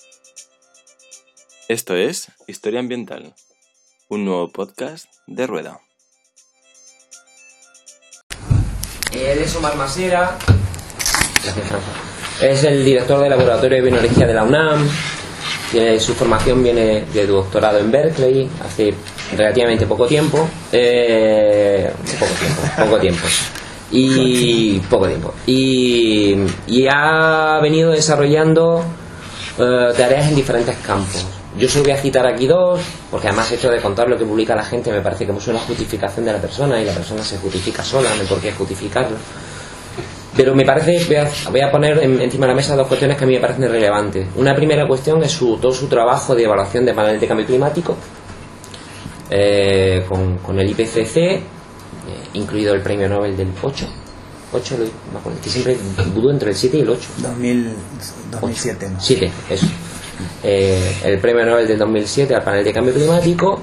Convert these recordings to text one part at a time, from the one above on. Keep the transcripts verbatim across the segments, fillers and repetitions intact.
Esto es Historia Ambiental, un nuevo podcast de Rueda. Él es Omar Masera. Gracias, Franco. Es el director del Laboratorio de Bioenergía de la UNAM. Tiene, su formación viene de doctorado en Berkeley hace relativamente poco tiempo. Eh, poco tiempo, poco tiempo. Y poco tiempo. Y, y ha venido desarrollando eh, tareas en diferentes campos. Yo solo voy a citar aquí dos, porque además hecho de contar lo que publica la gente me parece que es una justificación de la persona y la persona se justifica sola, no hay por qué justificarlo. Pero me parece, voy a, voy a poner en, encima de la mesa dos cuestiones que a mí me parecen relevantes. Una primera cuestión es su, todo su trabajo de evaluación de paneles de cambio climático, eh, con, con el I P C C, eh, incluido el premio Nobel del ocho, ocho lo, me acuerdo, que siempre dudo entre el siete y el ocho. dos mil siete, ¿no? siete, eso. Eh, el premio Nobel del dos mil siete al panel de cambio climático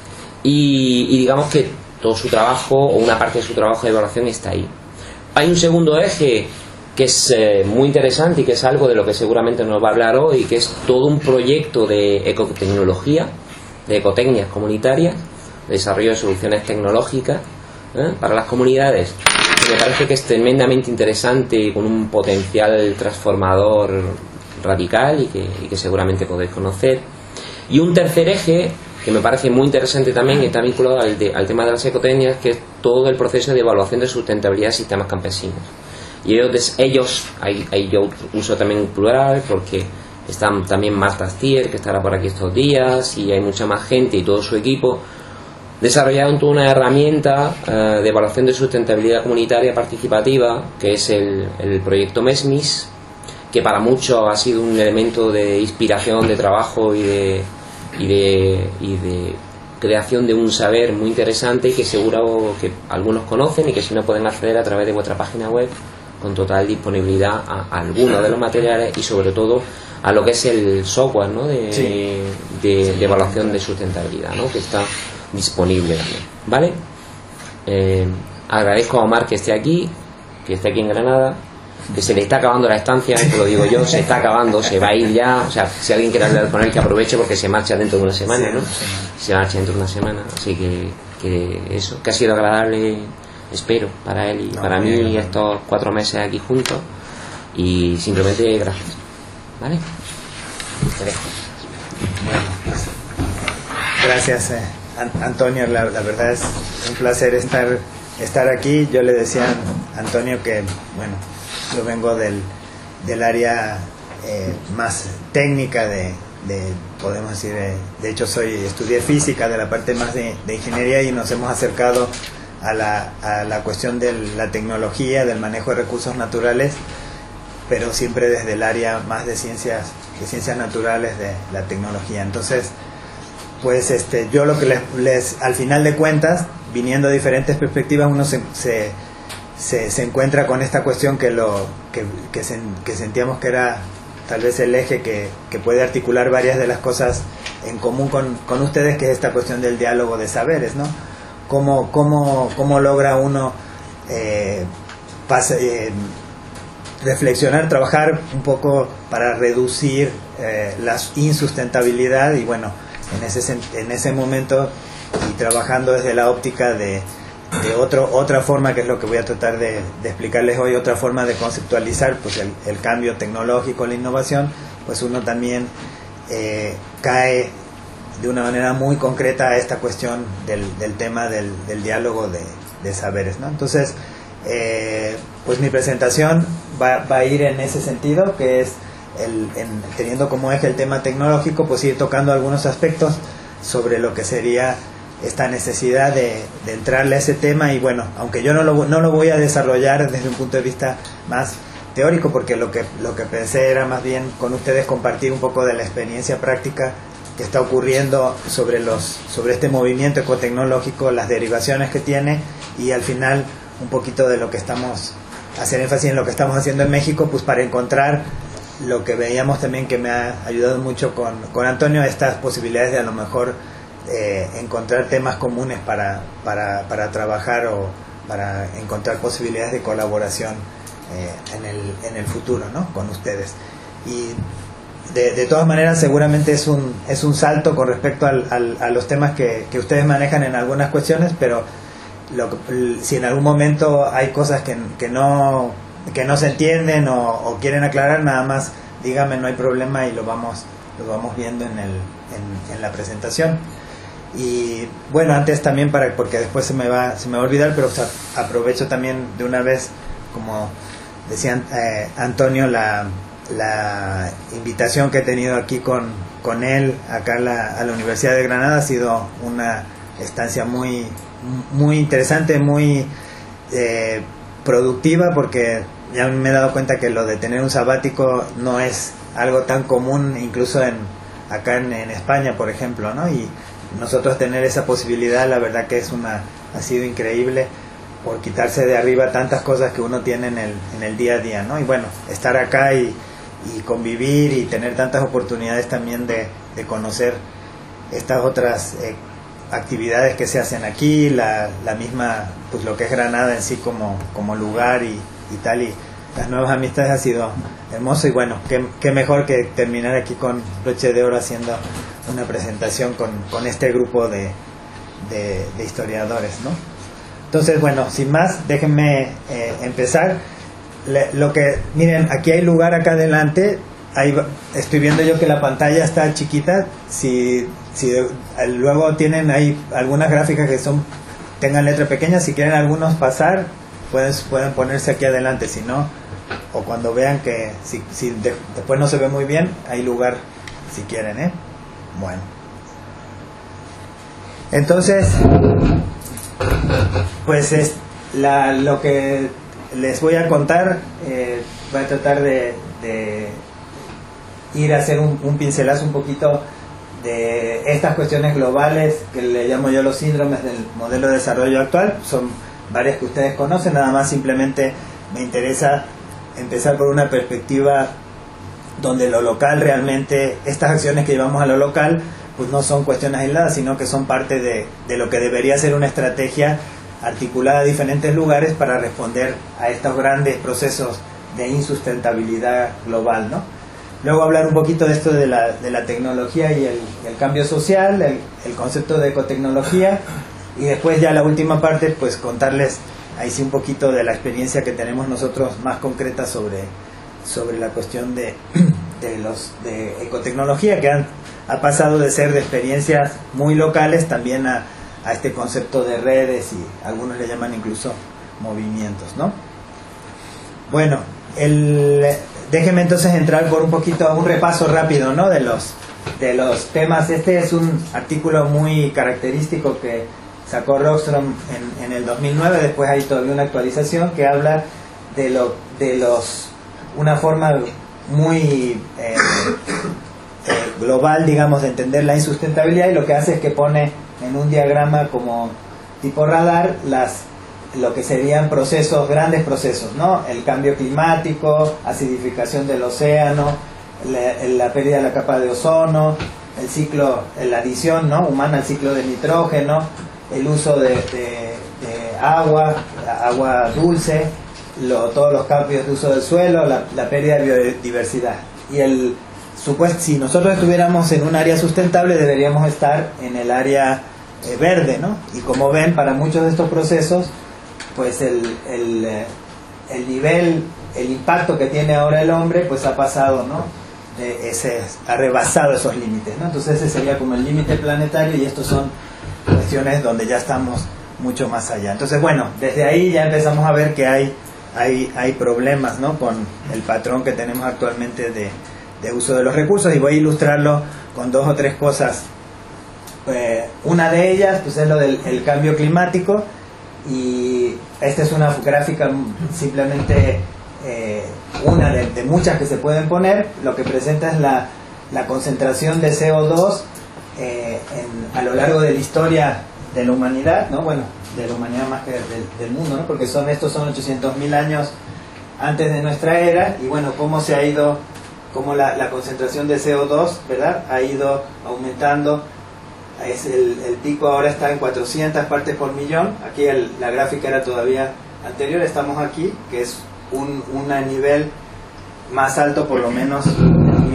y, y digamos que todo su trabajo o una parte de su trabajo de evaluación está ahí. Hay un segundo eje que es eh, muy interesante y que es algo de lo que seguramente nos va a hablar hoy, que es todo un proyecto de ecotecnología, de ecotecnias comunitarias, de desarrollo de soluciones tecnológicas ¿eh? para las comunidades, que me parece que es tremendamente interesante y con un potencial transformador radical y que, y que seguramente podéis conocer. Y un tercer eje que me parece muy interesante también y está vinculado al, de, al tema de las ecotecnias, que es todo el proceso de evaluación de sustentabilidad de sistemas campesinos. Y ellos, ellos ahí, ahí yo uso también plural porque están también Marta Astier, que estará por aquí estos días, y hay mucha más gente y todo su equipo desarrollaron toda una herramienta uh, de evaluación de sustentabilidad comunitaria participativa, que es el, el proyecto MESMIS, que para muchos ha sido un elemento de inspiración, de trabajo y de, y de, y de creación de un saber muy interesante y que seguro que algunos conocen y que si no pueden acceder a través de vuestra página web con total disponibilidad a, a algunos de los materiales y sobre todo a lo que es el software, ¿no? de, sí. de, de evaluación de sustentabilidad, ¿no? que está disponible también, ¿vale? Eh, agradezco a Omar que esté aquí, que esté aquí en Granada, que se le está acabando la estancia, te lo digo yo, se está acabando, se va a ir ya, o sea, si alguien quiere hablar con él que aproveche porque se marcha dentro de una semana, ¿no? Se marcha dentro de una semana, así que, que eso, que ha sido agradable, espero, para él y no, para mí bien, estos cuatro meses aquí juntos y simplemente gracias, ¿vale? Te dejo. Bueno, pues, gracias eh, Antonio, la, la verdad es un placer estar, estar aquí. Yo le decía a Antonio que, bueno, yo vengo del, del área eh, más técnica de, de podemos decir, eh, de hecho soy estudié física de la parte más de, de ingeniería y nos hemos acercado a la, a la cuestión de la tecnología, del manejo de recursos naturales, pero siempre desde el área más de ciencias, de ciencias naturales de la tecnología. Entonces, pues este, yo lo que les, les al final de cuentas, viniendo de diferentes perspectivas, uno se, se Se, se encuentra con esta cuestión que lo que, que, se, que sentíamos que era tal vez el eje que, que puede articular varias de las cosas en común con, con ustedes, que es esta cuestión del diálogo de saberes, ¿no? Cómo, cómo, cómo logra uno eh, pasa, eh, reflexionar, trabajar un poco para reducir eh, la insustentabilidad y bueno, en ese, en ese momento y trabajando desde la óptica de de otro, otra forma, que es lo que voy a tratar de, de explicarles hoy, otra forma de conceptualizar pues el, el cambio tecnológico, la innovación, pues uno también eh, cae de una manera muy concreta a esta cuestión del, del tema del, del diálogo de, de saberes, ¿no? Entonces, eh, pues mi presentación va, va a ir en ese sentido, que es el, en, teniendo como eje el tema tecnológico, pues ir tocando algunos aspectos sobre lo que sería esta necesidad de, de entrarle a ese tema y bueno, aunque yo no lo, no lo voy a desarrollar desde un punto de vista más teórico, porque lo que, lo que pensé era más bien con ustedes compartir un poco de la experiencia práctica que está ocurriendo sobre, los, sobre este movimiento ecotecnológico, las derivaciones que tiene y al final un poquito de lo que estamos, hacer énfasis en lo que estamos haciendo en México, pues para encontrar lo que veíamos también que me ha ayudado mucho con, con Antonio, estas posibilidades de a lo mejor eh, encontrar temas comunes para, para, para trabajar o para encontrar posibilidades de colaboración eh, en, el, en el futuro, ¿no? Con ustedes. Y de, de todas maneras seguramente es un, es un salto con respecto al, al, a los temas que, que ustedes manejan en algunas cuestiones, pero lo, si en algún momento hay cosas que, que, no, que no se entienden o, o quieren aclarar, nada más díganme, no hay problema y lo vamos, lo vamos viendo en, el, en, en la presentación. Y bueno, antes también, para porque después se me va, se me va a olvidar, pero o sea, aprovecho también de una vez, como decía eh, Antonio, la, la invitación que he tenido aquí con, con él, acá a la, a la Universidad de Granada, ha sido una estancia muy, muy interesante, muy eh, productiva, porque ya me he dado cuenta que lo de tener un sabático no es algo tan común, incluso en acá en, en España, por ejemplo, ¿no? Y nosotros tener esa posibilidad, la verdad que es una, ha sido increíble, por quitarse de arriba tantas cosas que uno tiene en el, en el día a día, ¿no? Y bueno, estar acá y, y convivir y tener tantas oportunidades también de, de conocer estas otras eh, actividades que se hacen aquí, la, la misma, pues lo que es Granada en sí como, como lugar y, y tal, y las nuevas amistades, ha sido hermoso. Y bueno, qué, qué mejor que terminar aquí con broche de oro haciendo una presentación con, con este grupo de, de, de historiadores, ¿no? Entonces, bueno, sin más, déjenme eh, empezar. Le, lo que, miren, aquí hay lugar acá adelante. Ahí estoy viendo yo que la pantalla está chiquita. Si, si de, luego tienen ahí algunas gráficas que son tengan letra pequeña, si quieren algunos pasar, pueden, pueden ponerse aquí adelante. Si no, o cuando vean que si, si de, después no se ve muy bien, hay lugar si quieren, ¿eh? Bueno, entonces, pues es la, lo que les voy a contar. Eh, voy a tratar de, de ir a hacer un, un pincelazo un poquito de estas cuestiones globales que le llamo yo los síndromes del modelo de desarrollo actual. Son varias que ustedes conocen, nada más simplemente me interesa empezar por una perspectiva donde lo local realmente, estas acciones que llevamos a lo local, pues no son cuestiones aisladas, sino que son parte de, de lo que debería ser una estrategia articulada a diferentes lugares para responder a estos grandes procesos de insustentabilidad global, ¿no? Luego hablar un poquito de esto de la, de la tecnología y el, el cambio social, el, el concepto de ecotecnología, y después ya la última parte, pues contarles ahí sí un poquito de la experiencia que tenemos nosotros más concreta sobre sobre la cuestión de, de los de ecotecnología, que han, ha pasado de ser de experiencias muy locales también a, a este concepto de redes, y algunos le llaman incluso movimientos, ¿no? Bueno, el, déjenme entonces entrar por un poquito a un repaso rápido, ¿no? de los de los temas. Este es un artículo muy característico que sacó Rockström en, en el dos mil nueve, después hay todavía una actualización que habla de lo de los una forma muy eh, eh, global, digamos, de entender la insustentabilidad, y lo que hace es que pone en un diagrama como tipo radar las lo que serían procesos, grandes procesos, ¿no? El cambio climático, acidificación del océano, la, la pérdida de la capa de ozono, el ciclo, la adición, ¿no?, humana al ciclo de nitrógeno, el uso de, de, de agua, agua dulce, Lo, todos los cambios de uso del suelo, la, la pérdida de biodiversidad. Y el supuesto, si nosotros estuviéramos en un área sustentable, deberíamos estar en el área eh, verde, ¿no? Y como ven, para muchos de estos procesos, pues el, el, el nivel, el impacto que tiene ahora el hombre, pues ha pasado, ¿no? Eh, ese, ha rebasado esos límites, ¿no? Entonces ese sería como el límite planetario, y estos son cuestiones donde ya estamos mucho más allá. Entonces, bueno, desde ahí ya empezamos a ver que hay Hay, hay problemas, ¿no?, con el patrón que tenemos actualmente de, de uso de los recursos, y voy a ilustrarlo con dos o tres cosas. Eh, una de ellas, pues, es lo del el cambio climático, y esta es una gráfica simplemente eh, una de, de muchas que se pueden poner. Lo que presenta es la, la concentración de C O dos eh, en, a lo largo de la historia de la humanidad, ¿no? Bueno, de la humanidad más que del, del mundo, ¿no? Porque son estos son ochocientos mil años antes de nuestra era, y bueno, cómo se ha ido, cómo la, la concentración de C O dos, ¿verdad?, ha ido aumentando. Es el, el pico ahora está en cuatrocientas partes por millón. Aquí el, la gráfica era todavía anterior, estamos aquí, que es un, un nivel más alto por lo menos en mil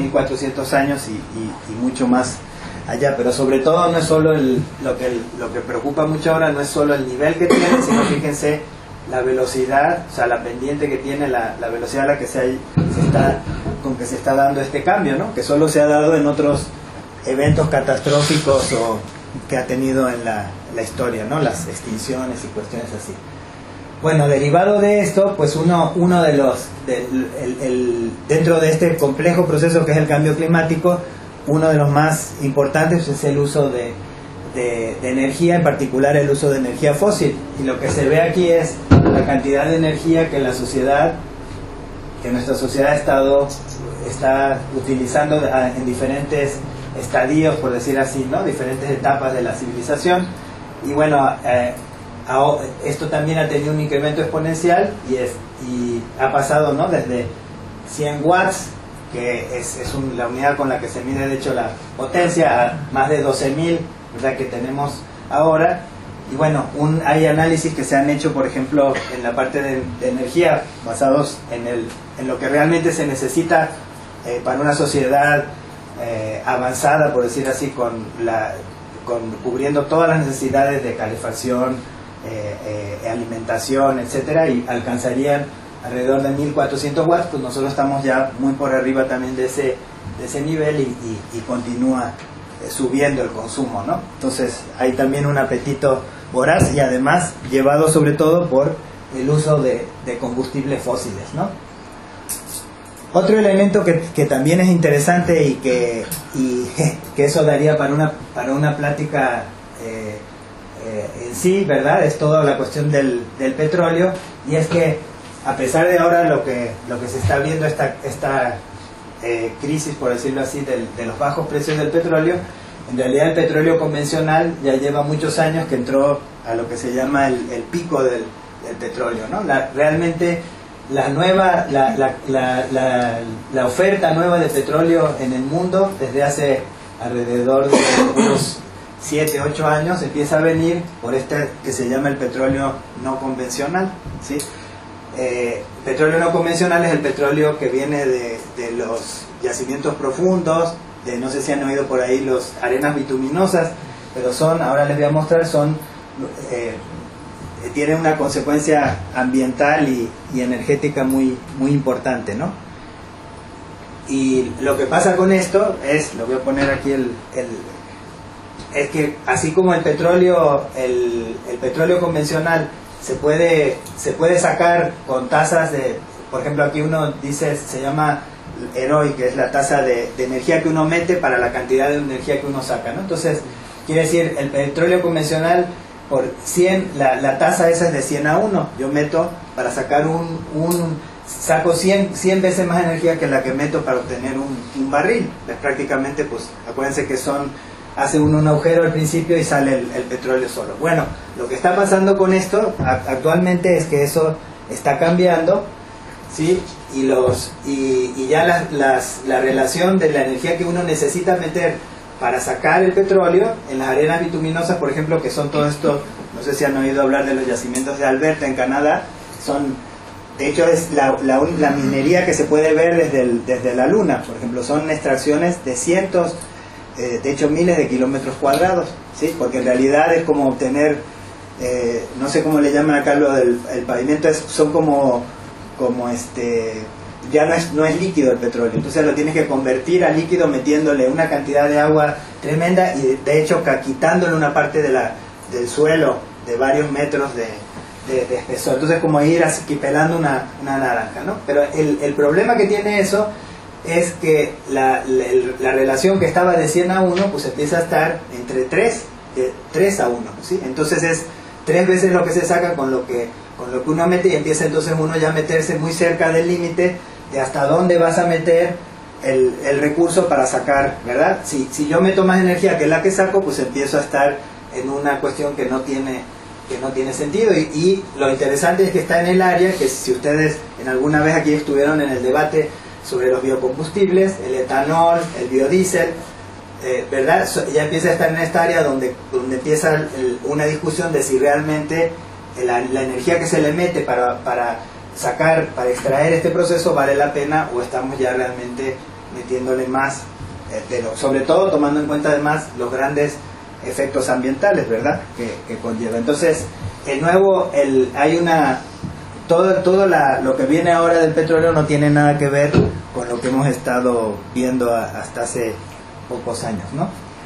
mil cuatrocientos años y, y, y mucho más allá. Pero sobre todo no es solo el, lo, que, lo que preocupa mucho ahora, no es solo el nivel que tiene, sino fíjense la velocidad, o sea, la pendiente que tiene, la, la velocidad a la que se, hay, se está, con que se está dando este cambio, ¿no? Que solo se ha dado en otros eventos catastróficos o que ha tenido en la, la historia, ¿no? Las extinciones y cuestiones así. Bueno, derivado de esto, pues uno, uno de los, de, el, el, dentro de este complejo proceso que es el cambio climático, uno de los más importantes es el uso de, de, de energía, en particular el uso de energía fósil. Y lo que se ve aquí es la cantidad de energía que la sociedad, que nuestra sociedad ha estado, está utilizando en diferentes estadios, por decir así, ¿no? Diferentes etapas de la civilización. Y bueno, eh, esto también ha tenido un incremento exponencial y, es, y ha pasado, ¿no? Desde cien watts, que es, es un, la unidad con la que se mide de hecho la potencia, a más de doce mil, ¿verdad?, que tenemos ahora. Y bueno, un, hay análisis que se han hecho, por ejemplo, en la parte de, de energía, basados en, el, en lo que realmente se necesita eh, para una sociedad eh, avanzada, por decir así, con la, con, cubriendo todas las necesidades de calefacción, eh, eh, alimentación, etcétera, y alcanzarían alrededor de mil cuatrocientos watts. Pues nosotros estamos ya muy por arriba también de ese, de ese nivel y, y, y continúa eh, subiendo el consumo, ¿no? Entonces hay también un apetito voraz y además llevado sobre todo por el uso de, de combustibles fósiles, ¿no? Otro elemento que, que también es interesante y que, y, que eso daría para una, para una plática eh, eh, en sí, ¿verdad? Es toda la cuestión del, del petróleo, y es que a pesar de ahora lo que, lo que se está viendo, esta, esta eh, crisis, por decirlo así, del, de los bajos precios del petróleo, en realidad el petróleo convencional ya lleva muchos años que entró a lo que se llama el, el pico del, del petróleo, ¿no? La, realmente la nueva la, la, la, la, la oferta nueva de petróleo en el mundo desde hace alrededor de unos siete, ocho años empieza a venir por este que se llama el petróleo no convencional, ¿sí? Eh, petróleo no convencional es el petróleo que viene de, de los yacimientos profundos, de, no sé si han oído por ahí los arenas bituminosas, pero son, ahora les voy a mostrar, son eh, tienen una consecuencia ambiental y, y energética muy, muy importante, ¿no? Y lo que pasa con esto es, lo voy a poner aquí, el, el es que así como el petróleo el, el petróleo convencional se puede se puede sacar con tasas de, por ejemplo aquí uno dice, se llama E R O I, que es la tasa de, de energía que uno mete para la cantidad de energía que uno saca, ¿no? Entonces quiere decir, el petróleo convencional por cien, la, la tasa esa es de cien a uno, yo meto para sacar un, un saco cien, cien veces más energía que la que meto para obtener un, un barril. Es prácticamente, pues acuérdense que son, hace uno un agujero al principio y sale el, el petróleo solo. Bueno, lo que está pasando con esto a, actualmente es que eso está cambiando, ¿sí? Y, los, y, y ya las, las, la relación de la energía que uno necesita meter para sacar el petróleo en las arenas bituminosas, por ejemplo, que son todo esto, no sé si han oído hablar de los yacimientos de Alberta en Canadá, son, de hecho es la, la, la minería que se puede ver desde, el, desde la luna, por ejemplo, son extracciones de cientos, eh, de hecho miles de kilómetros cuadrados, ¿sí? Porque en realidad es como obtener, eh, no sé cómo le llaman acá lo del el pavimento, es, son como, como este... ya no es, no es líquido el petróleo, entonces lo tienes que convertir a líquido metiéndole una cantidad de agua tremenda y de hecho quitándole una parte de la, del suelo de varios metros de, de, de espesor, entonces como ir así pelando una, una naranja, ¿no? Pero el, el problema que tiene eso es que la, la, la relación que estaba de cien a uno pues empieza a estar entre tres, de tres a uno, ¿sí? Entonces es tres veces lo que se saca con lo que, con lo que uno mete, y empieza entonces uno ya a meterse muy cerca del límite de hasta dónde vas a meter el, el recurso para sacar, ¿verdad? Si, si yo meto más energía que la que saco, pues empiezo a estar en una cuestión que no tiene, que no tiene sentido. Y, y lo interesante es que está en el área, que si ustedes en alguna vez aquí estuvieron en el debate sobre los biocombustibles, el etanol, el biodiesel, eh, ¿verdad? Ya empieza a estar en esta área donde, donde empieza el, una discusión de si realmente la, la energía que se le mete para... para sacar, para extraer este proceso vale la pena o estamos ya realmente metiéndole más, eh, de lo, sobre todo tomando en cuenta además los grandes efectos ambientales, ¿verdad?, que, que conlleva. Entonces, el nuevo, el, hay una, todo, todo la, lo que viene ahora del petróleo no tiene nada que ver con lo que hemos estado viendo a, hasta hace pocos años, ¿no?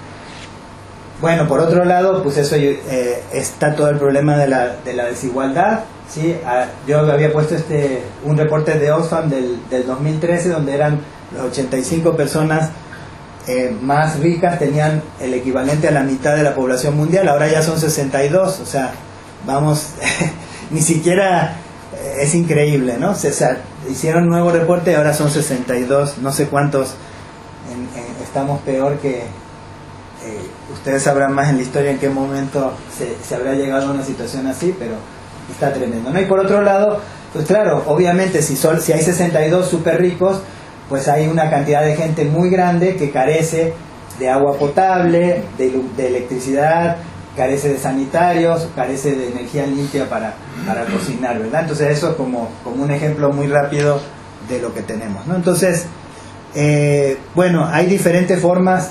Bueno, por otro lado, pues eso eh, está todo el problema de la, de la desigualdad, ¿sí? Ah, yo había puesto este un reporte de Oxfam del, del dos mil trece, donde eran las ochenta y cinco personas eh, más ricas, tenían el equivalente a la mitad de la población mundial, ahora ya son sesenta y dos, o sea, vamos, ni siquiera eh, es increíble, ¿no? O sea, hicieron un nuevo reporte y ahora son sesenta y dos, no sé cuántos, en, en, estamos peor que... Eh, ustedes sabrán más en la historia en qué momento se, se habrá llegado a una situación así, pero está tremendo, ¿no? Y por otro lado, pues claro, obviamente si, son, si hay sesenta y dos súper ricos, pues hay una cantidad de gente muy grande que carece de agua potable, de, de electricidad, carece de sanitarios, carece de energía limpia para, para cocinar, ¿verdad? Entonces eso como, como un ejemplo muy rápido de lo que tenemos, ¿no? Entonces, eh, bueno, hay diferentes formas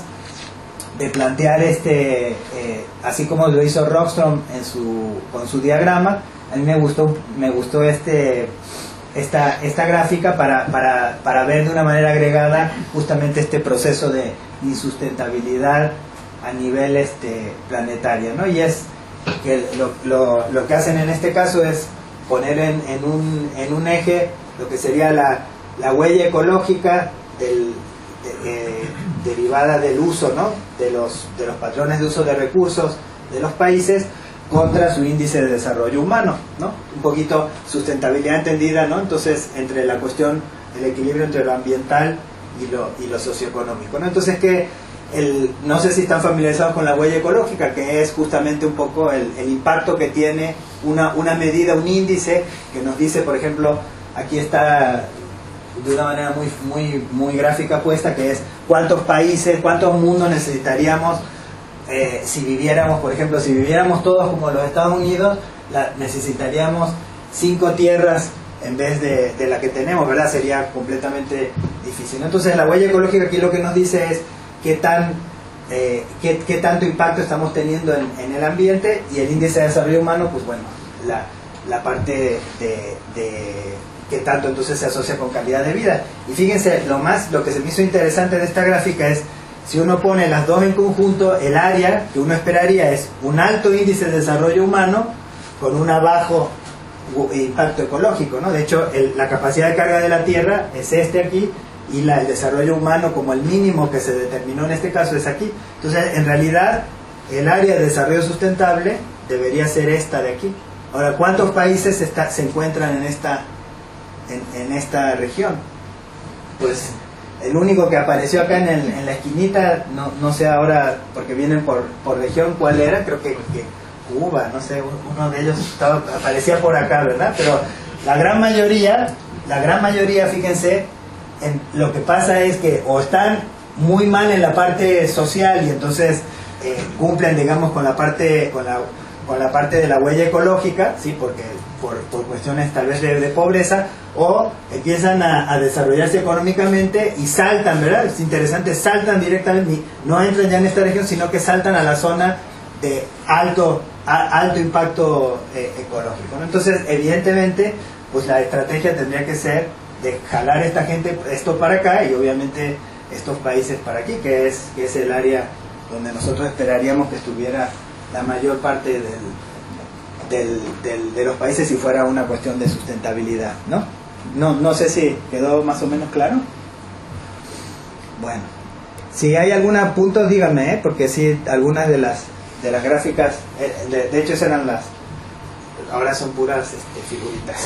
de plantear este, eh, así como lo hizo Rockström en su, con su diagrama. A mí me gustó, me gustó este, esta, esta gráfica para, para, para ver de una manera agregada justamente este proceso de insustentabilidad a nivel este, planetario, ¿no? Y es que lo, lo, lo que hacen en este caso es poner en, en, un, en un eje lo que sería la, la huella ecológica del, de, eh, derivada del uso, ¿no?, de los, de los patrones de uso de recursos de los países contra su índice de desarrollo humano, ¿no? Un poquito sustentabilidad entendida, ¿no? Entonces, entre la cuestión, el equilibrio entre lo ambiental y lo, y lo socioeconómico, ¿no? Entonces, que el, no sé si están familiarizados con la huella ecológica, que es justamente un poco el, el impacto que tiene una, una medida, un índice que nos dice, por ejemplo, aquí está de una manera muy, muy, muy gráfica puesta, que es cuántos países, cuántos mundos necesitaríamos eh, si viviéramos, por ejemplo, si viviéramos todos como los Estados Unidos, la, necesitaríamos cinco tierras en vez de, de la que tenemos, ¿verdad? Sería completamente difícil. Entonces la huella ecológica aquí lo que nos dice es qué tan eh, qué, qué tanto impacto estamos teniendo en, en el ambiente, y el índice de desarrollo humano, pues bueno, la, la parte de, de que tanto entonces se asocia con calidad de vida. Y fíjense, lo más, lo que se me hizo interesante de esta gráfica es, si uno pone las dos en conjunto, el área que uno esperaría es un alto índice de desarrollo humano con un bajo impacto ecológico, ¿no? De hecho, el, la capacidad de carga de la Tierra es este aquí, y la, el desarrollo humano como el mínimo que se determinó en este caso es aquí. Entonces, en realidad, el área de desarrollo sustentable debería ser esta de aquí. Ahora, ¿cuántos países está, se encuentran en esta En, en esta región? Pues el único que apareció acá en, el, en la esquinita, no, no sé ahora, porque vienen por, por región, cuál era, creo que, que Cuba, no sé, uno de ellos estaba, aparecía por acá, ¿verdad? Pero la gran mayoría, la gran mayoría, fíjense, en, lo que pasa es que o están muy mal en la parte social y entonces eh, cumplen, digamos, con la parte, con la, con la parte de la huella ecológica, sí, porque por, por cuestiones tal vez de, de pobreza, o empiezan a, a desarrollarse económicamente y saltan, ¿verdad? Es interesante, saltan directamente, no entran ya en esta región, sino que saltan a la zona de alto, a, alto impacto eh, ecológico, ¿no? Entonces, evidentemente, pues la estrategia tendría que ser de jalar a esta gente, esto para acá, y obviamente estos países para aquí, que es, que es el área donde nosotros esperaríamos que estuviera la mayor parte del, del, del, de los países, si fuera una cuestión de sustentabilidad, ¿no? No, no sé si quedó más o menos claro. Bueno, si hay algunos puntos, díganme, ¿eh? Porque sí, algunas de las de las gráficas, eh, de, de hecho esas eran las, ahora son puras este, figuritas.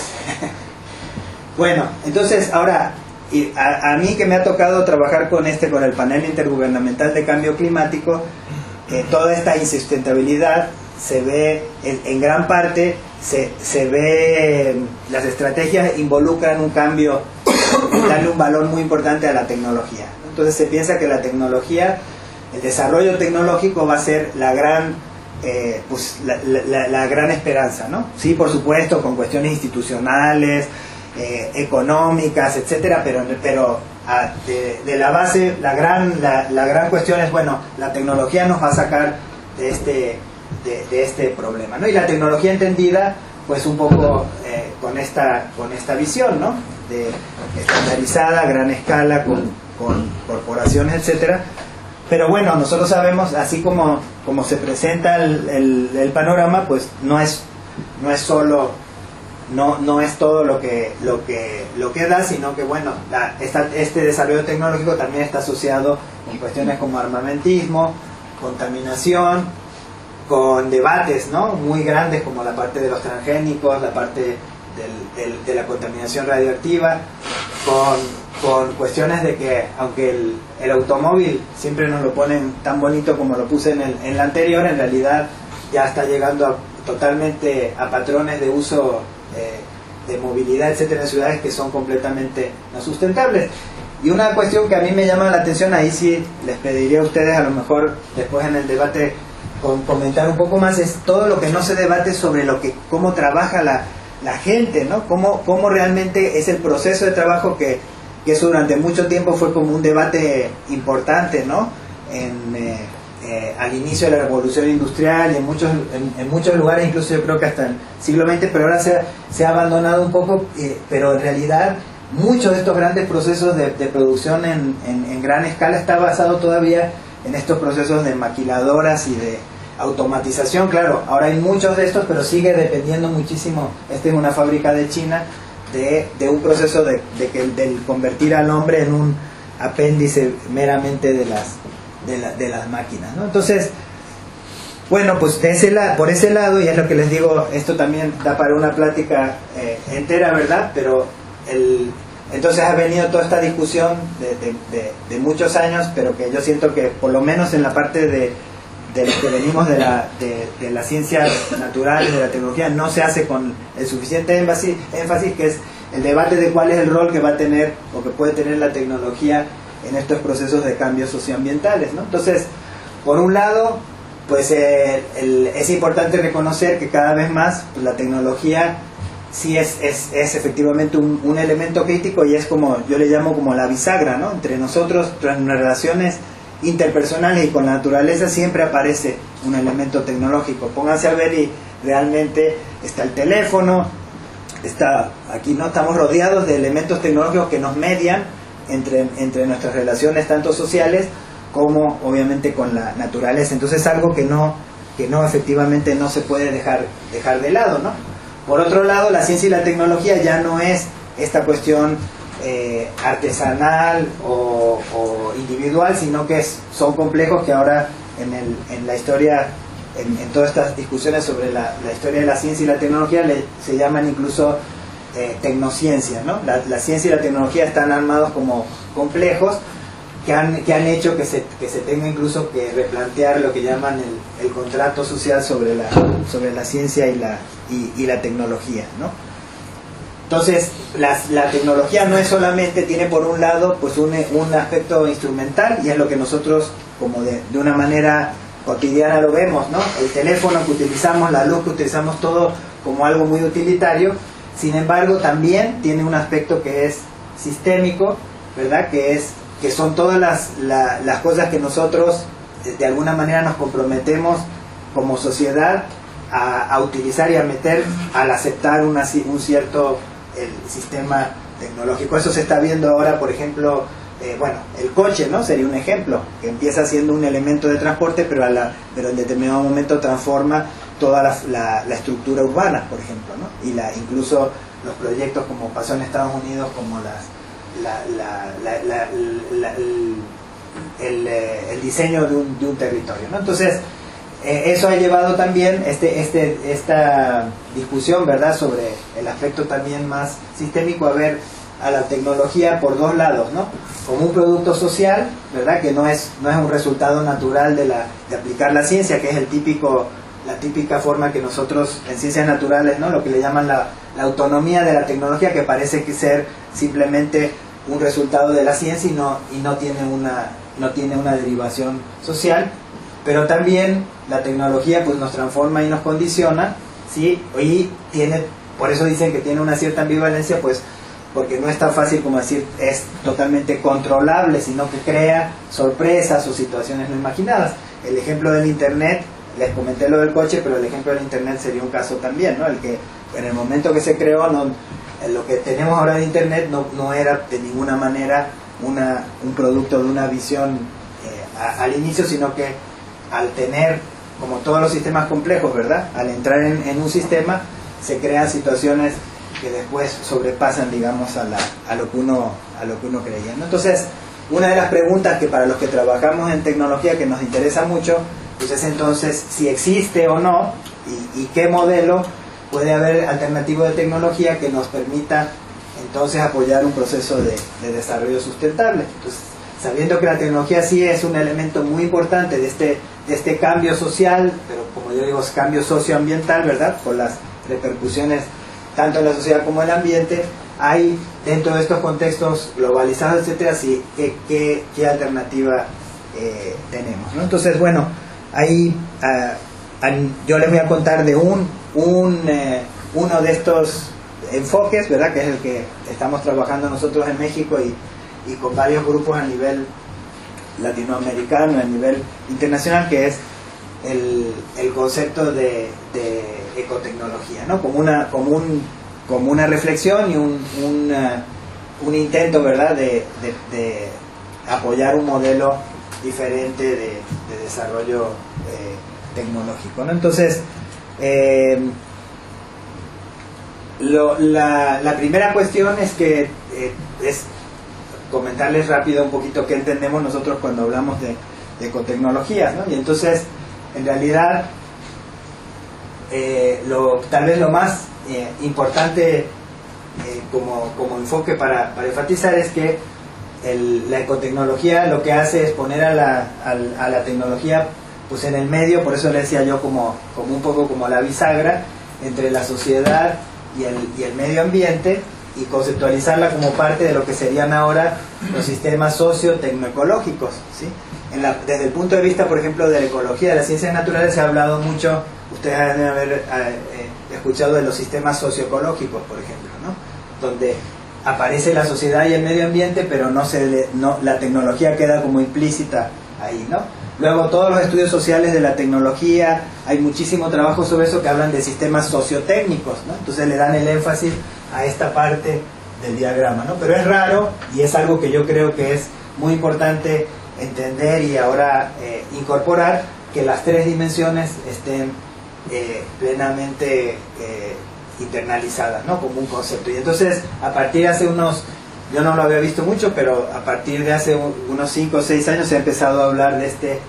Bueno, entonces ahora, y a, a mí que me ha tocado trabajar con este, con el panel intergubernamental de cambio climático, eh, toda esta insustentabilidad se ve en, en gran parte se, se ve, las estrategias involucran un cambio, darle un valor muy importante a la tecnología. Entonces se piensa que la tecnología, el desarrollo tecnológico va a ser la gran eh, pues la, la, la gran esperanza, ¿no? Sí, por supuesto, con cuestiones institucionales, eh, económicas, etcétera, pero, pero a, de, de la base, la gran, la, la gran cuestión es, bueno, la tecnología nos va a sacar de este, de, de este problema, ¿no? Y la tecnología entendida, pues un poco eh, con, esta, con esta visión, ¿no? De estandarizada, a gran escala, con, con corporaciones, etcétera. Pero bueno, nosotros sabemos, así como, como se presenta el, el, el panorama, pues no es, no es solo, no, no es todo lo que, lo que, lo que da, sino que bueno, la, esta, este desarrollo tecnológico también está asociado con cuestiones como armamentismo, contaminación, con debates, ¿no?, muy grandes como la parte de los transgénicos, la parte del, del, de la contaminación radioactiva, con, con cuestiones de que aunque el, el automóvil siempre nos lo ponen tan bonito como lo puse en, el, en la anterior, en realidad ya está llegando a, totalmente a patrones de uso eh, de movilidad, etcétera, en ciudades que son completamente no sustentables. Y una cuestión que a mí me llama la atención, ahí sí les pediría a ustedes, a lo mejor después en el debate, con comentar un poco más, es todo lo que no se debate sobre lo que cómo trabaja la, la gente, ¿no? Cómo, cómo realmente es el proceso de trabajo que, que eso durante mucho tiempo fue como un debate importante, ¿no? En, eh, eh, al inicio de la revolución industrial y en muchos, en, en muchos lugares, incluso yo creo que hasta el siglo veinte, pero ahora se, se ha abandonado un poco, eh, pero en realidad muchos de estos grandes procesos de, de producción en, en, en gran escala está basado todavía en estos procesos de maquiladoras y de automatización. Claro, ahora hay muchos de estos, pero sigue dependiendo muchísimo. Esta es una fábrica de China, de, de un proceso de, de que del convertir al hombre en un apéndice meramente de las de, la, de las máquinas, ¿no? Entonces, bueno, pues de ese la, por ese lado, y es lo que les digo, esto también da para una plática eh, entera, ¿verdad? Pero el entonces ha venido toda esta discusión de, de, de, de muchos años, pero que yo siento que por lo menos en la parte de, de lo que venimos de, la, de, de las ciencias naturales, de la tecnología, no se hace con el suficiente énfasis, énfasis, que es el debate de cuál es el rol que va a tener o que puede tener la tecnología en estos procesos de cambios socioambientales, ¿no? Entonces, por un lado, pues eh, el, es importante reconocer que cada vez más pues, la tecnología sí es, es, es efectivamente un, un elemento crítico, y es como, yo le llamo como la bisagra, ¿no? Entre nosotros, en las relaciones interpersonales y con la naturaleza siempre aparece un elemento tecnológico. Pónganse a ver y realmente está el teléfono, está aquí, ¿no? Estamos rodeados de elementos tecnológicos que nos median entre, entre nuestras relaciones tanto sociales como obviamente con la naturaleza. Entonces es algo que no, que no efectivamente no se puede dejar, dejar de lado, ¿no? Por otro lado, la ciencia y la tecnología ya no es esta cuestión eh, artesanal o, o individual, sino que es, son complejos que ahora en, el, en la historia, en, en todas estas discusiones sobre la, la historia de la ciencia y la tecnología, le, se llaman incluso eh, tecnociencias, ¿no? La, la ciencia y la tecnología están armados como complejos que han, que han hecho que se, que se tenga incluso que replantear lo que llaman el, el contrato social sobre la, sobre la ciencia y la, y, y la tecnología, ¿no? Entonces, la, la tecnología no es solamente, tiene por un lado pues un, un aspecto instrumental, y es lo que nosotros como de, de una manera cotidiana lo vemos, ¿no? El teléfono que utilizamos, la luz que utilizamos, todo como algo muy utilitario. Sin embargo, también tiene un aspecto que es sistémico, ¿verdad? Que es que son todas las, la, las cosas que nosotros de alguna manera nos comprometemos como sociedad a, a utilizar y a meter al aceptar una, un cierto el sistema tecnológico. Eso se está viendo ahora, por ejemplo, eh, bueno, el coche, ¿no? Sería un ejemplo, que empieza siendo un elemento de transporte, pero, a la, pero en determinado momento transforma toda la, la, la estructura urbana, por ejemplo, ¿no? Y la, incluso los proyectos como pasó en Estados Unidos, como las La, la, la, la, la, el, el, el diseño de un, de un territorio, ¿no? Entonces eh, eso ha llevado también este, este, esta discusión, ¿verdad?, sobre el aspecto también más sistémico, a ver a la tecnología por dos lados, ¿no? Como un producto social, ¿verdad?, que no es, no es un resultado natural de, la, de aplicar la ciencia, que es el típico, la típica forma que nosotros en ciencias naturales, ¿no?, lo que le llaman la, la autonomía de la tecnología, que parece que ser simplemente un resultado de la ciencia y no, y no tiene una, no tiene una derivación social. Pero también la tecnología pues nos transforma y nos condiciona, ¿sí? Y tiene, por eso dicen que tiene una cierta ambivalencia, pues porque no es tan fácil como decir es totalmente controlable, sino que crea sorpresas o situaciones no imaginadas. El ejemplo del internet, les comenté lo del coche, pero el ejemplo del internet sería un caso también, ¿no? El que en el momento que se creó, no, lo que tenemos ahora de internet no, no era de ninguna manera una, un producto de una visión eh, a, al inicio, sino que al tener, como todos los sistemas complejos, ¿verdad? Al entrar en, en un sistema, se crean situaciones que después sobrepasan, digamos, a, la, a, lo, que uno, a lo que uno creía, ¿no? Entonces, una de las preguntas que para los que trabajamos en tecnología que nos interesa mucho, pues es entonces si existe o no, y, y qué modelo puede haber alternativo de tecnología que nos permita entonces apoyar un proceso de, de desarrollo sustentable. Entonces, sabiendo que la tecnología sí es un elemento muy importante de este, de este cambio social, pero como yo digo, es cambio socioambiental, ¿verdad? Por las repercusiones tanto en la sociedad como en el ambiente, hay dentro de estos contextos globalizados, etcétera, sí, ¿qué, qué, qué alternativa eh, tenemos, ¿no? Entonces, bueno, ahí uh, uh, yo les voy a contar de un, un eh, uno de estos enfoques, ¿verdad? Que es el que estamos trabajando nosotros en México y, y con varios grupos a nivel latinoamericano, a nivel internacional, que es el, el concepto de, de ecotecnología, ¿no? Como una, como un, como una reflexión y un, un, uh, un intento, ¿verdad?, de, de, de apoyar un modelo diferente de, de desarrollo eh, tecnológico, ¿no? Entonces, eh, lo, la, la primera cuestión es que eh, es comentarles rápido un poquito qué entendemos nosotros cuando hablamos de, de ecotecnologías, ¿no? Y entonces, en realidad, eh, lo, tal vez lo más eh, importante eh, como, como enfoque para, para enfatizar es que el, la ecotecnología lo que hace es poner a la, a, a la tecnología pues en el medio, por eso le decía yo como, como un poco como la bisagra entre la sociedad y el, y el medio ambiente, y conceptualizarla como parte de lo que serían ahora los sistemas socio-tecnoecológicos, ¿sí? En la, desde el punto de vista, por ejemplo, de la ecología, de las ciencias naturales, se ha hablado mucho, ustedes deben haber eh, escuchado de los sistemas socioecológicos, por ejemplo, ¿no? Donde aparece la sociedad y el medio ambiente, pero no se le, no, la tecnología queda como implícita ahí, ¿no? Luego, todos los estudios sociales de la tecnología, hay muchísimo trabajo sobre eso que hablan de sistemas sociotécnicos, ¿no? Entonces le dan el énfasis a esta parte del diagrama, ¿no? Pero es raro, y es algo que yo creo que es muy importante entender y ahora eh, incorporar, que las tres dimensiones estén eh, plenamente eh, internalizadas, ¿no? Como un concepto. Y entonces, a partir de hace unos, yo no lo había visto mucho, pero a partir de hace unos cinco o seis años se ha empezado a hablar de este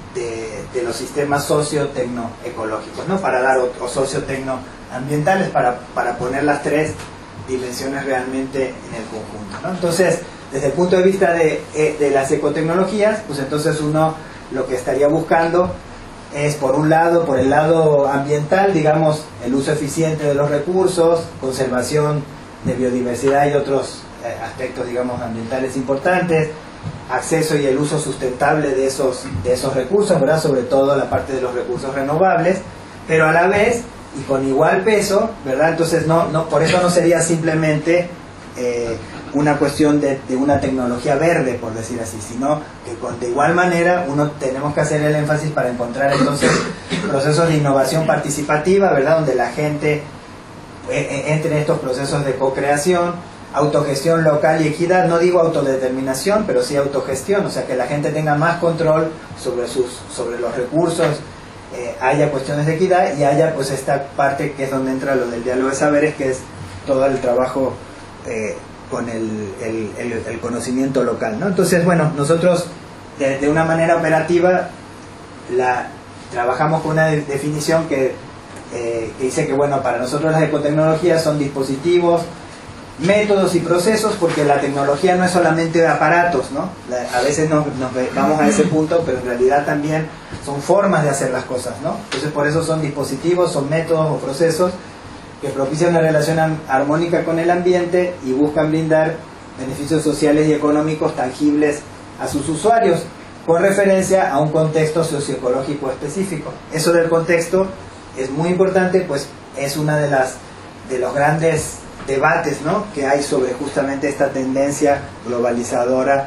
de, de los sistemas socio-tecno-ecológicos, ¿no? Para dar, o, o socio-tecno-ambientales, para, para poner las tres dimensiones realmente en el conjunto, ¿no? Entonces, desde el punto de vista de, de las ecotecnologías, pues entonces uno lo que estaría buscando es, por un lado, por el lado ambiental, digamos, el uso eficiente de los recursos, conservación de biodiversidad y otros eh, aspectos, digamos, ambientales importantes, acceso y el uso sustentable de esos, de esos recursos, ¿verdad? Sobre todo la parte de los recursos renovables, pero a la vez, y con igual peso, ¿verdad? Entonces, no, no, por eso no sería simplemente eh, una cuestión de, de una tecnología verde, por decir así, sino que con, de igual manera uno tenemos que hacer el énfasis para encontrar entonces procesos de innovación participativa, ¿verdad? Donde la gente eh, entre en estos procesos de co-creación, autogestión local y equidad. No digo autodeterminación, pero sí autogestión, o sea, que la gente tenga más control sobre, sus, sobre los recursos, eh, haya cuestiones de equidad y haya pues esta parte que es donde entra lo del diálogo de saberes, que es todo el trabajo eh, con el, el, el, el conocimiento local, ¿no? Entonces, bueno, nosotros de, de una manera operativa la, trabajamos con una de, definición que, eh, que dice que, bueno, para nosotros las ecotecnologías son dispositivos, métodos y procesos, porque la tecnología no es solamente aparatos, ¿no? La, a veces nos, nos vamos a ese punto, pero en realidad también son formas de hacer las cosas, ¿no? Entonces, por eso son dispositivos, son métodos o procesos que propician una relación armónica con el ambiente y buscan brindar beneficios sociales y económicos tangibles a sus usuarios, con referencia a un contexto socioecológico específico. Eso del contexto es muy importante, pues es una de las de los grandes debates, ¿no?, que hay sobre justamente esta tendencia globalizadora,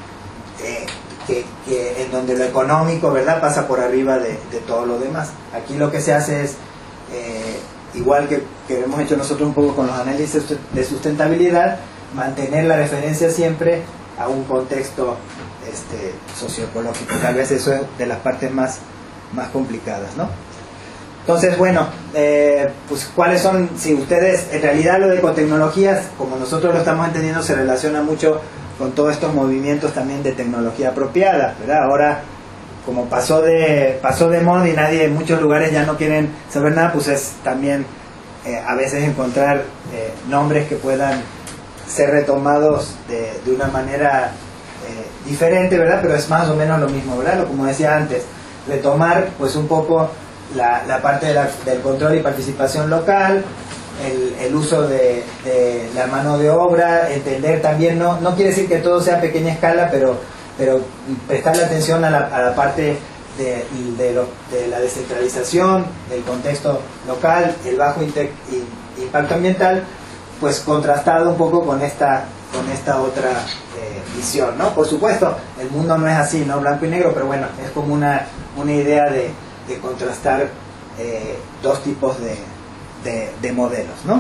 eh, que, que en donde lo económico, ¿verdad?, pasa por arriba de, de todo lo demás. Aquí lo que se hace es, eh, igual que, que hemos hecho nosotros un poco con los análisis de sustentabilidad, mantener la referencia siempre a un contexto este, socioecológico. Tal vez eso es de las partes más, más complicadas, ¿no? Entonces, bueno, eh, pues cuáles son, si ustedes, en realidad lo de ecotecnologías, como nosotros lo estamos entendiendo, se relaciona mucho con todos estos movimientos también de tecnología apropiada, ¿verdad? Ahora, como pasó de pasó de moda y nadie en muchos lugares ya no quieren saber nada, pues es también eh, a veces encontrar eh, nombres que puedan ser retomados de, de una manera eh, diferente, ¿verdad? Pero es más o menos lo mismo, ¿verdad? Como decía antes, retomar pues un poco la, la parte de la, del control y participación local, el, el uso de, de la mano de obra, entender también, no, no quiere decir que todo sea a pequeña escala, pero, pero prestarle atención a la, a la parte de, de, lo, de la descentralización, del contexto local, el bajo inte, impacto ambiental, pues contrastado un poco con esta, con esta otra eh, visión, ¿no? Por supuesto, el mundo no es así, ¿no?, blanco y negro, pero bueno, es como una, una idea de, de contrastar eh, dos tipos de De, de modelos, ¿no?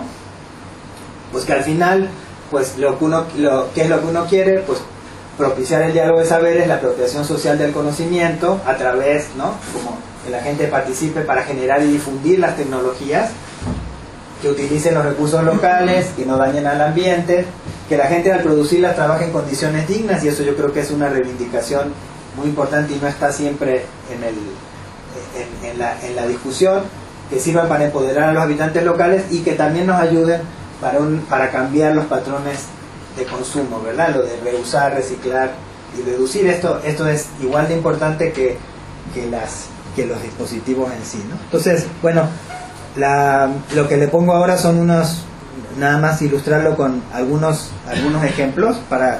Pues que al final, pues lo que uno, lo, ¿qué es lo que uno quiere? Pues propiciar el diálogo de saberes, la apropiación social del conocimiento a través, ¿no?, como que la gente participe para generar y difundir las tecnologías, que utilicen los recursos locales, que no dañen al ambiente, que la gente al producirlas trabaje en condiciones dignas, y eso yo creo que es una reivindicación muy importante y no está siempre en, el, en, en, la, en la discusión, que sirvan para empoderar a los habitantes locales y que también nos ayuden para, un, para cambiar los patrones de consumo, ¿verdad? Lo de reusar, reciclar y reducir. Esto, esto es igual de importante que, que, las, que los dispositivos en sí, ¿no? Entonces, bueno, la, lo que le pongo ahora son unos, nada más ilustrarlo con algunos, algunos ejemplos para,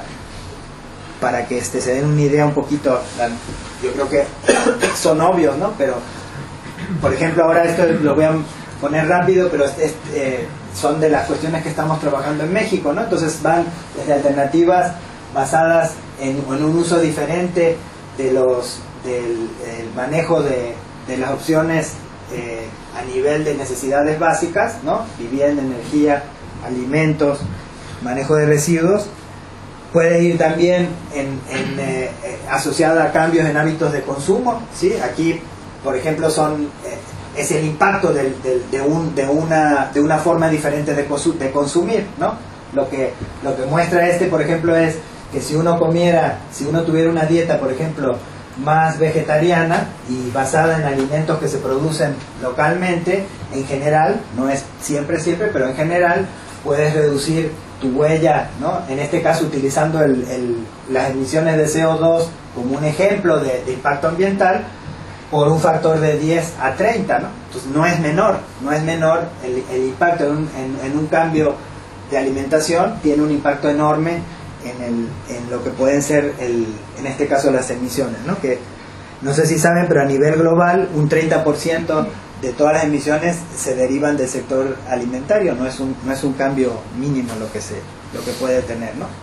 para que este, se den una idea un poquito. Yo creo que son obvios, ¿no? Pero por ejemplo, ahora esto lo voy a poner rápido, pero es, es, eh, son de las cuestiones que estamos trabajando en México, ¿no? Entonces van desde alternativas basadas en, en un uso diferente de los del el manejo de, de las opciones eh, a nivel de necesidades básicas, ¿no? Vivienda, energía, alimentos, manejo de residuos. Puede ir también en, en, eh, asociada a cambios en hábitos de consumo, ¿sí? Aquí, por ejemplo, son eh, es el impacto del, del, de, un, de, una, de una forma diferente de, consu de consumir, ¿no? Lo que, lo que muestra este, por ejemplo, es que si uno comiera, si uno tuviera una dieta, por ejemplo, más vegetariana y basada en alimentos que se producen localmente, en general, no es siempre, siempre, pero en general, puedes reducir tu huella, ¿no? En este caso, utilizando el, el, las emisiones de C O dos como un ejemplo de, de impacto ambiental, por un factor de diez a treinta, ¿no? Entonces no es menor, no es menor el, el impacto en un, en, en un cambio de alimentación, tiene un impacto enorme en, el, en lo que pueden ser, el, en este caso, las emisiones, ¿no? Que no sé si saben, pero a nivel global un treinta por ciento de todas las emisiones se derivan del sector alimentario, no es un, no es un cambio mínimo lo que, se, lo que puede tener, ¿no?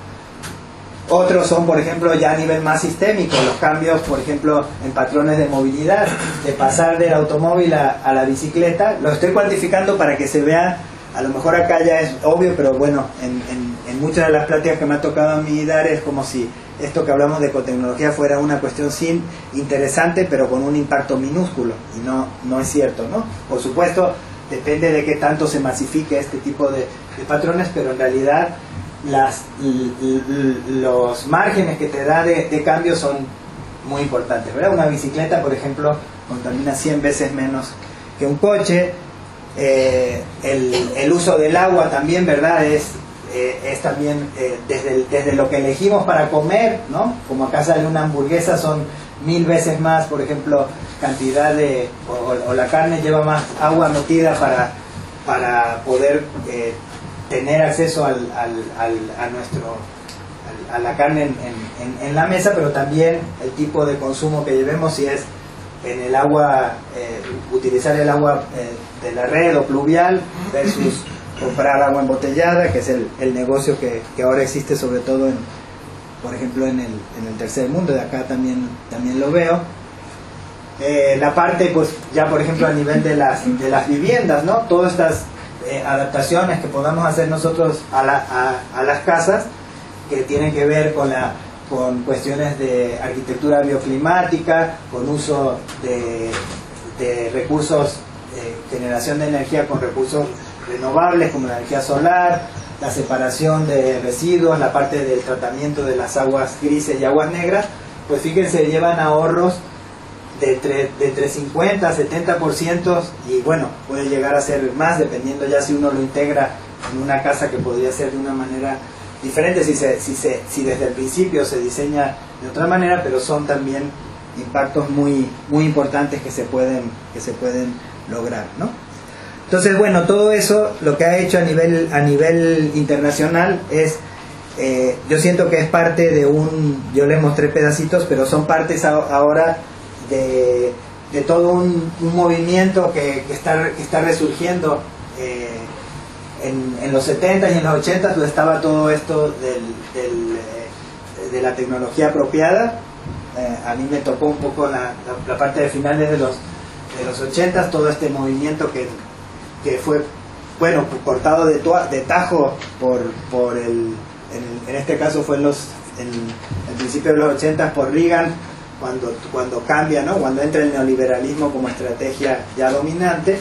Otros son, por ejemplo, ya a nivel más sistémico, los cambios, por ejemplo, en patrones de movilidad, de pasar del automóvil a, a la bicicleta. Lo estoy cuantificando para que se vea, a lo mejor acá ya es obvio, pero bueno, en, en, en muchas de las pláticas que me ha tocado a mí dar es como si esto que hablamos de ecotecnología fuera una cuestión sin interesante, pero con un impacto minúsculo, y no, no es cierto, ¿no? Por supuesto, depende de qué tanto se masifique este tipo de, de patrones, pero en realidad Las, los márgenes que te da de, de cambio son muy importantes, ¿verdad? Una bicicleta, por ejemplo, contamina cien veces menos que un coche. Eh, el, el uso del agua también, ¿verdad? Es, eh, es también eh, desde, el, desde lo que elegimos para comer, ¿no? Como acá sale una hamburguesa, son mil veces más, por ejemplo, cantidad de, o, o la carne lleva más agua metida para, para poder eh, tener acceso al, al, al, a nuestro al, a la carne en, en, en la mesa, pero también el tipo de consumo que llevemos, si es en el agua, eh, utilizar el agua eh, de la red o pluvial versus comprar agua embotellada, que es el, el negocio que, que ahora existe sobre todo en, por ejemplo, en el, en el tercer mundo, de acá también, también lo veo. Eh, la parte, pues ya por ejemplo a nivel de las, de las viviendas, ¿no? Todas estas eh, adaptaciones que podamos hacer nosotros a, la, a, a las casas, que tienen que ver con, la, con cuestiones de arquitectura bioclimática, con uso de, de recursos, eh, generación de energía con recursos renovables como la energía solar, la separación de residuos, la parte del tratamiento de las aguas grises y aguas negras, pues fíjense, llevan ahorros de entre, de entre cincuenta a setenta por ciento, y bueno, puede llegar a ser más dependiendo ya si uno lo integra en una casa que podría ser de una manera diferente si, se, si, se, si desde el principio se diseña de otra manera, pero son también impactos muy, muy importantes que se pueden, que se pueden lograr, ¿no? Entonces, bueno, todo eso lo que ha hecho a nivel, a nivel internacional es, eh, yo siento que es parte de un, yo les mostré pedacitos, pero son partes a, ahora de, de todo un, un movimiento que, que, está, que está resurgiendo eh, en, en los setenta y en los ochenta, donde estaba todo esto del, del, eh, de la tecnología apropiada. Eh, a mí me tocó un poco la, la, la parte de finales de los, de los ochenta, todo este movimiento que, que fue, bueno, cortado de, to, de tajo por, por el, en, en este caso fue en los en el principio de los ochenta por Reagan, cuando, cuando cambia, ¿no? Cuando entra el neoliberalismo como estrategia ya dominante.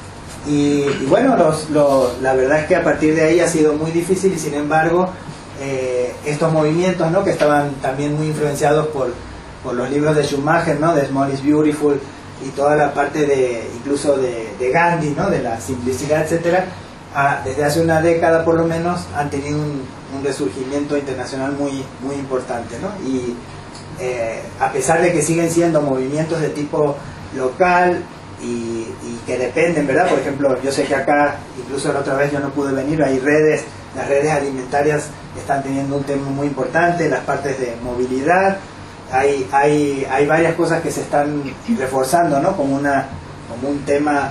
Y, y bueno, los, los, la verdad es que a partir de ahí ha sido muy difícil, y sin embargo eh, estos movimientos, ¿no? Que estaban también muy influenciados por, por los libros de Schumacher, ¿no? De Small is Beautiful, y toda la parte de incluso de, de Gandhi, ¿no? De la simplicidad, etcétera, a, desde hace una década por lo menos han tenido un, un resurgimiento internacional muy, muy importante, ¿no? Y eh, a pesar de que siguen siendo movimientos de tipo local y, y que dependen, ¿verdad? Por ejemplo, yo sé que acá, incluso la otra vez yo no pude venir, hay redes, las redes alimentarias están teniendo un tema muy importante, las partes de movilidad. Hay, hay, hay varias cosas que se están reforzando, ¿no? Como, una, como un tema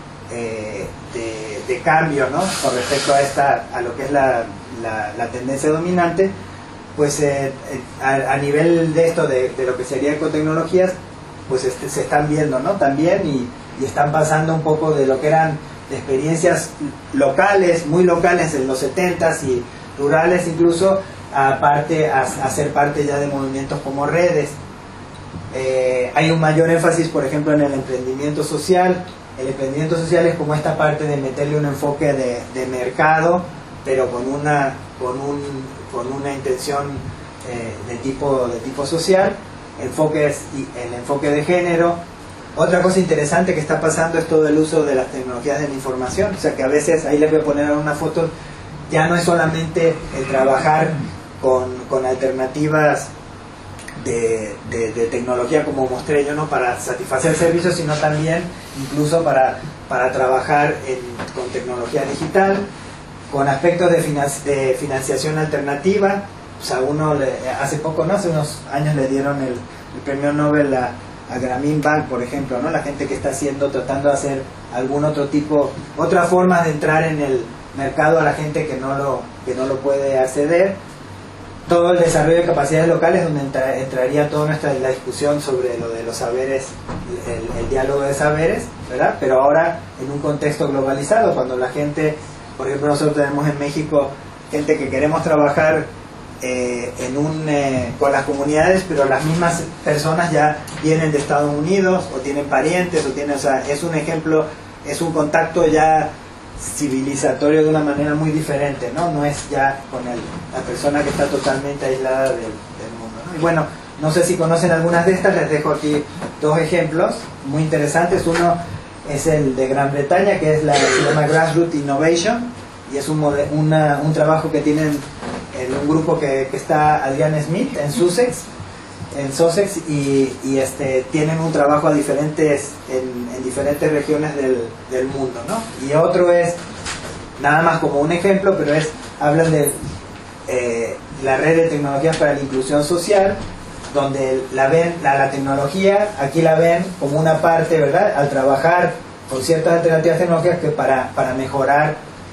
eh, de, de cambio, ¿no? Con respecto a, esta, a lo que es la, la, la tendencia dominante, pues eh, a, a nivel de esto, de, de lo que sería ecotecnologías, pues este, se están viendo, ¿no? También, y, y están pasando un poco de lo que eran experiencias locales, muy locales en los setentas y rurales incluso, aparte a, a ser parte ya de movimientos como redes. Eh, hay un mayor énfasis, por ejemplo, en el emprendimiento social. El emprendimiento social es como esta parte de meterle un enfoque de, de mercado, pero con una con un con una intención eh, de tipo de tipo social. Enfoques, el enfoque de género. Otra cosa interesante que está pasando es todo el uso de las tecnologías de la información, o sea que a veces, ahí les voy a poner una foto, ya no es solamente el trabajar con, con alternativas de, de, de tecnología como mostré yo, ¿no? Para satisfacer servicios, sino también incluso para, para trabajar en, con tecnología digital, con aspectos de, financi de financiación alternativa. O sea, uno le, hace poco, ¿no? Hace unos años le dieron el, el premio Nobel a, a Grameen Bank, por ejemplo, ¿no? La gente que está haciendo, tratando de hacer algún otro tipo, otra forma de entrar en el mercado a la gente que no lo, que no lo puede acceder. Todo el desarrollo de capacidades locales, donde entra, entraría toda nuestra la discusión sobre lo de los saberes, el, el diálogo de saberes, ¿verdad? Pero ahora en un contexto globalizado, cuando la gente, por ejemplo, nosotros tenemos en México gente que queremos trabajar eh, en un eh, con las comunidades, pero las mismas personas ya vienen de Estados Unidos o tienen parientes o tienen, o sea, es un ejemplo, es un contacto ya civilizatorio de una manera muy diferente, ¿no? No es ya con el, la persona que está totalmente aislada del, del mundo, ¿no? Y bueno, no sé si conocen algunas de estas, les dejo aquí dos ejemplos muy interesantes. Uno es el de Gran Bretaña, que es la, se llama Grassroots Innovation, y es un, una, un trabajo que tienen en un grupo que, que está Adrian Smith en Sussex, en Sussex y, y este, tienen un trabajo a diferentes, en, en diferentes regiones del, del mundo, ¿no? Y otro es, nada más como un ejemplo, pero es, hablan de eh, la red de tecnologías para la inclusión social, donde la ven, la, la tecnología, aquí la ven como una parte, ¿verdad? Al trabajar con ciertas alternativas tecnológicas que para, para mejorar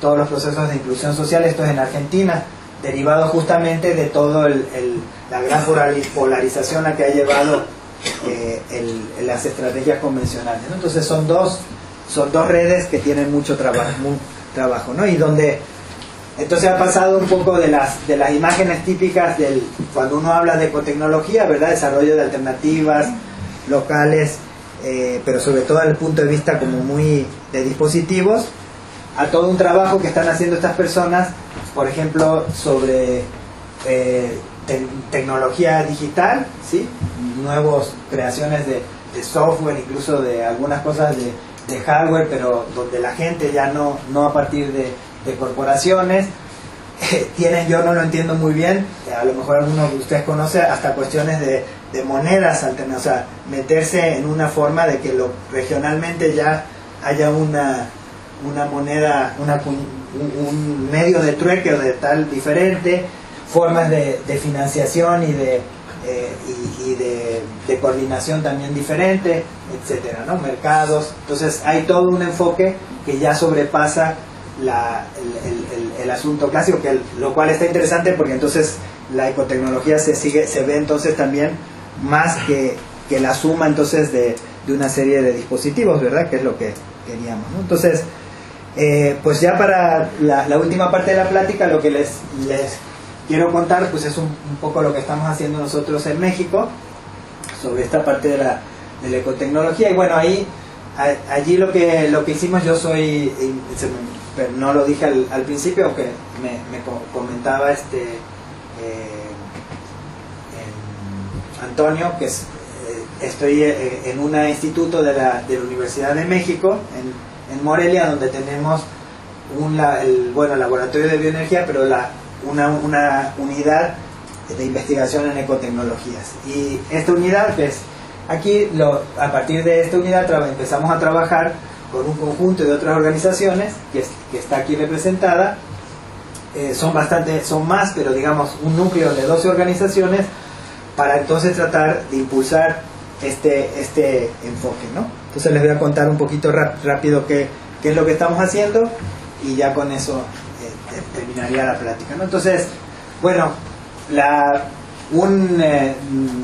todos los procesos de inclusión social, esto es en Argentina, derivado justamente de todo el, el, la gran polarización a que ha llevado eh, el, las estrategias convencionales, ¿no? Entonces son dos, son dos redes que tienen mucho trabajo, muy, trabajo, ¿no? Y donde entonces ha pasado un poco de las, de las imágenes típicas del, cuando uno habla de ecotecnología, ¿verdad? Desarrollo de alternativas locales, eh, pero sobre todo desde el punto de vista como muy de dispositivos, a todo un trabajo que están haciendo estas personas, por ejemplo, sobre eh, te tecnología digital, ¿sí? Nuevas creaciones de, de software, incluso de algunas cosas de, de hardware, pero donde la gente ya no, no a partir de, de corporaciones, eh, tienen, yo no lo entiendo muy bien, a lo mejor alguno de ustedes conoce, hasta cuestiones de, de monedas alternativas, o sea, meterse en una forma de que lo, regionalmente ya haya una una moneda, una, un, un medio de trueque o de tal diferente, formas de, de financiación y de eh, y, y de, de coordinación también diferente, etcétera, ¿no? Mercados. Entonces hay todo un enfoque que ya sobrepasa la, el, el, el, el asunto clásico, que el, lo cual está interesante porque entonces la ecotecnología se sigue, se ve entonces también más que, que la suma entonces de, de una serie de dispositivos, ¿verdad? Que es lo que queríamos, ¿no? Entonces, Eh, pues ya para la, la última parte de la plática, lo que les, les quiero contar pues es un, un poco lo que estamos haciendo nosotros en México sobre esta parte de la, de la ecotecnología. Y bueno, ahí a, allí lo que lo que hicimos, yo soy, pero no lo dije al, al principio, aunque me, me comentaba este eh, Antonio, que es, eh, estoy en un instituto de la, de la Universidad de México, en en Morelia, donde tenemos un el, bueno, laboratorio de bioenergía, pero la, una, una unidad de investigación en ecotecnologías. Y esta unidad, pues, aquí lo, a partir de esta unidad empezamos a trabajar con un conjunto de otras organizaciones que, que está aquí representada. Eh, son bastante, son más, pero digamos un núcleo de doce organizaciones, para entonces tratar de impulsar este, este enfoque, ¿no? Entonces les voy a contar un poquito rap, rápido qué, qué es lo que estamos haciendo, y ya con eso eh, terminaría la plática, ¿no? Entonces, bueno, la, un, eh,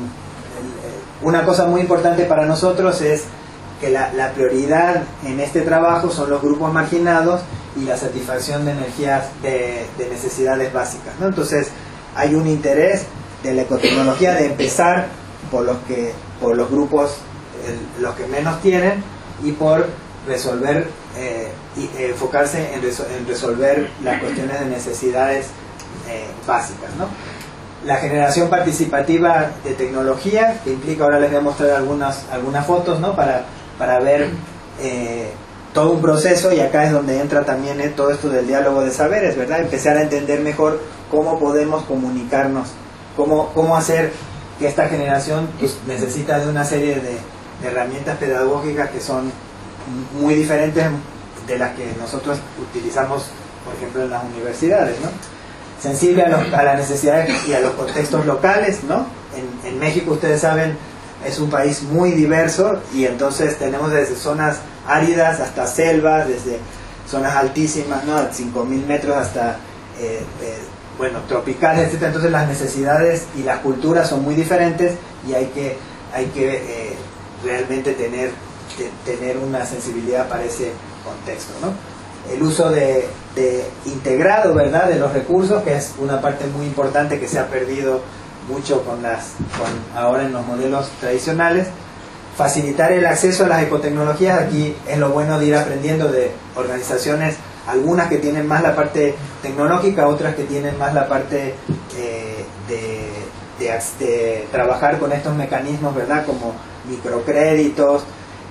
una cosa muy importante para nosotros es que la, la prioridad en este trabajo son los grupos marginados y la satisfacción de energías de, de necesidades básicas, ¿no? Entonces hay un interés de la ecotecnología de empezar por los que por los grupos el, los que menos tienen, y por resolver eh, y eh, enfocarse en, resol en resolver las cuestiones de necesidades eh, básicas, ¿no? La generación participativa de tecnología, que implica, ahora les voy a mostrar algunas algunas fotos, ¿no? para, para ver eh, todo un proceso, y acá es donde entra también eh, todo esto del diálogo de saberes, ¿verdad? Empezar a entender mejor cómo podemos comunicarnos, cómo, cómo hacer que esta generación pues, necesita de una serie de, de herramientas pedagógicas que son muy diferentes de las que nosotros utilizamos, por ejemplo, en las universidades, ¿no? Sensible a, los, a las necesidades y a los contextos locales, ¿no? En, en México, ustedes saben, es un país muy diverso, y entonces tenemos desde zonas áridas hasta selvas, desde zonas altísimas, ¿no? A cinco mil metros hasta eh, eh, bueno, tropicales, etcétera. Entonces las necesidades y las culturas son muy diferentes, y hay que hay que eh, realmente tener de, tener una sensibilidad para ese contexto, ¿no? El uso de, de integrado, ¿verdad?, de los recursos, que es una parte muy importante que se ha perdido mucho con las con ahora en los modelos tradicionales. Facilitar el acceso a las ecotecnologías. Aquí es lo bueno de ir aprendiendo de organizaciones, algunas que tienen más la parte tecnológica, otras que tienen más la parte eh, de, de, de trabajar con estos mecanismos, ¿verdad?, como microcréditos,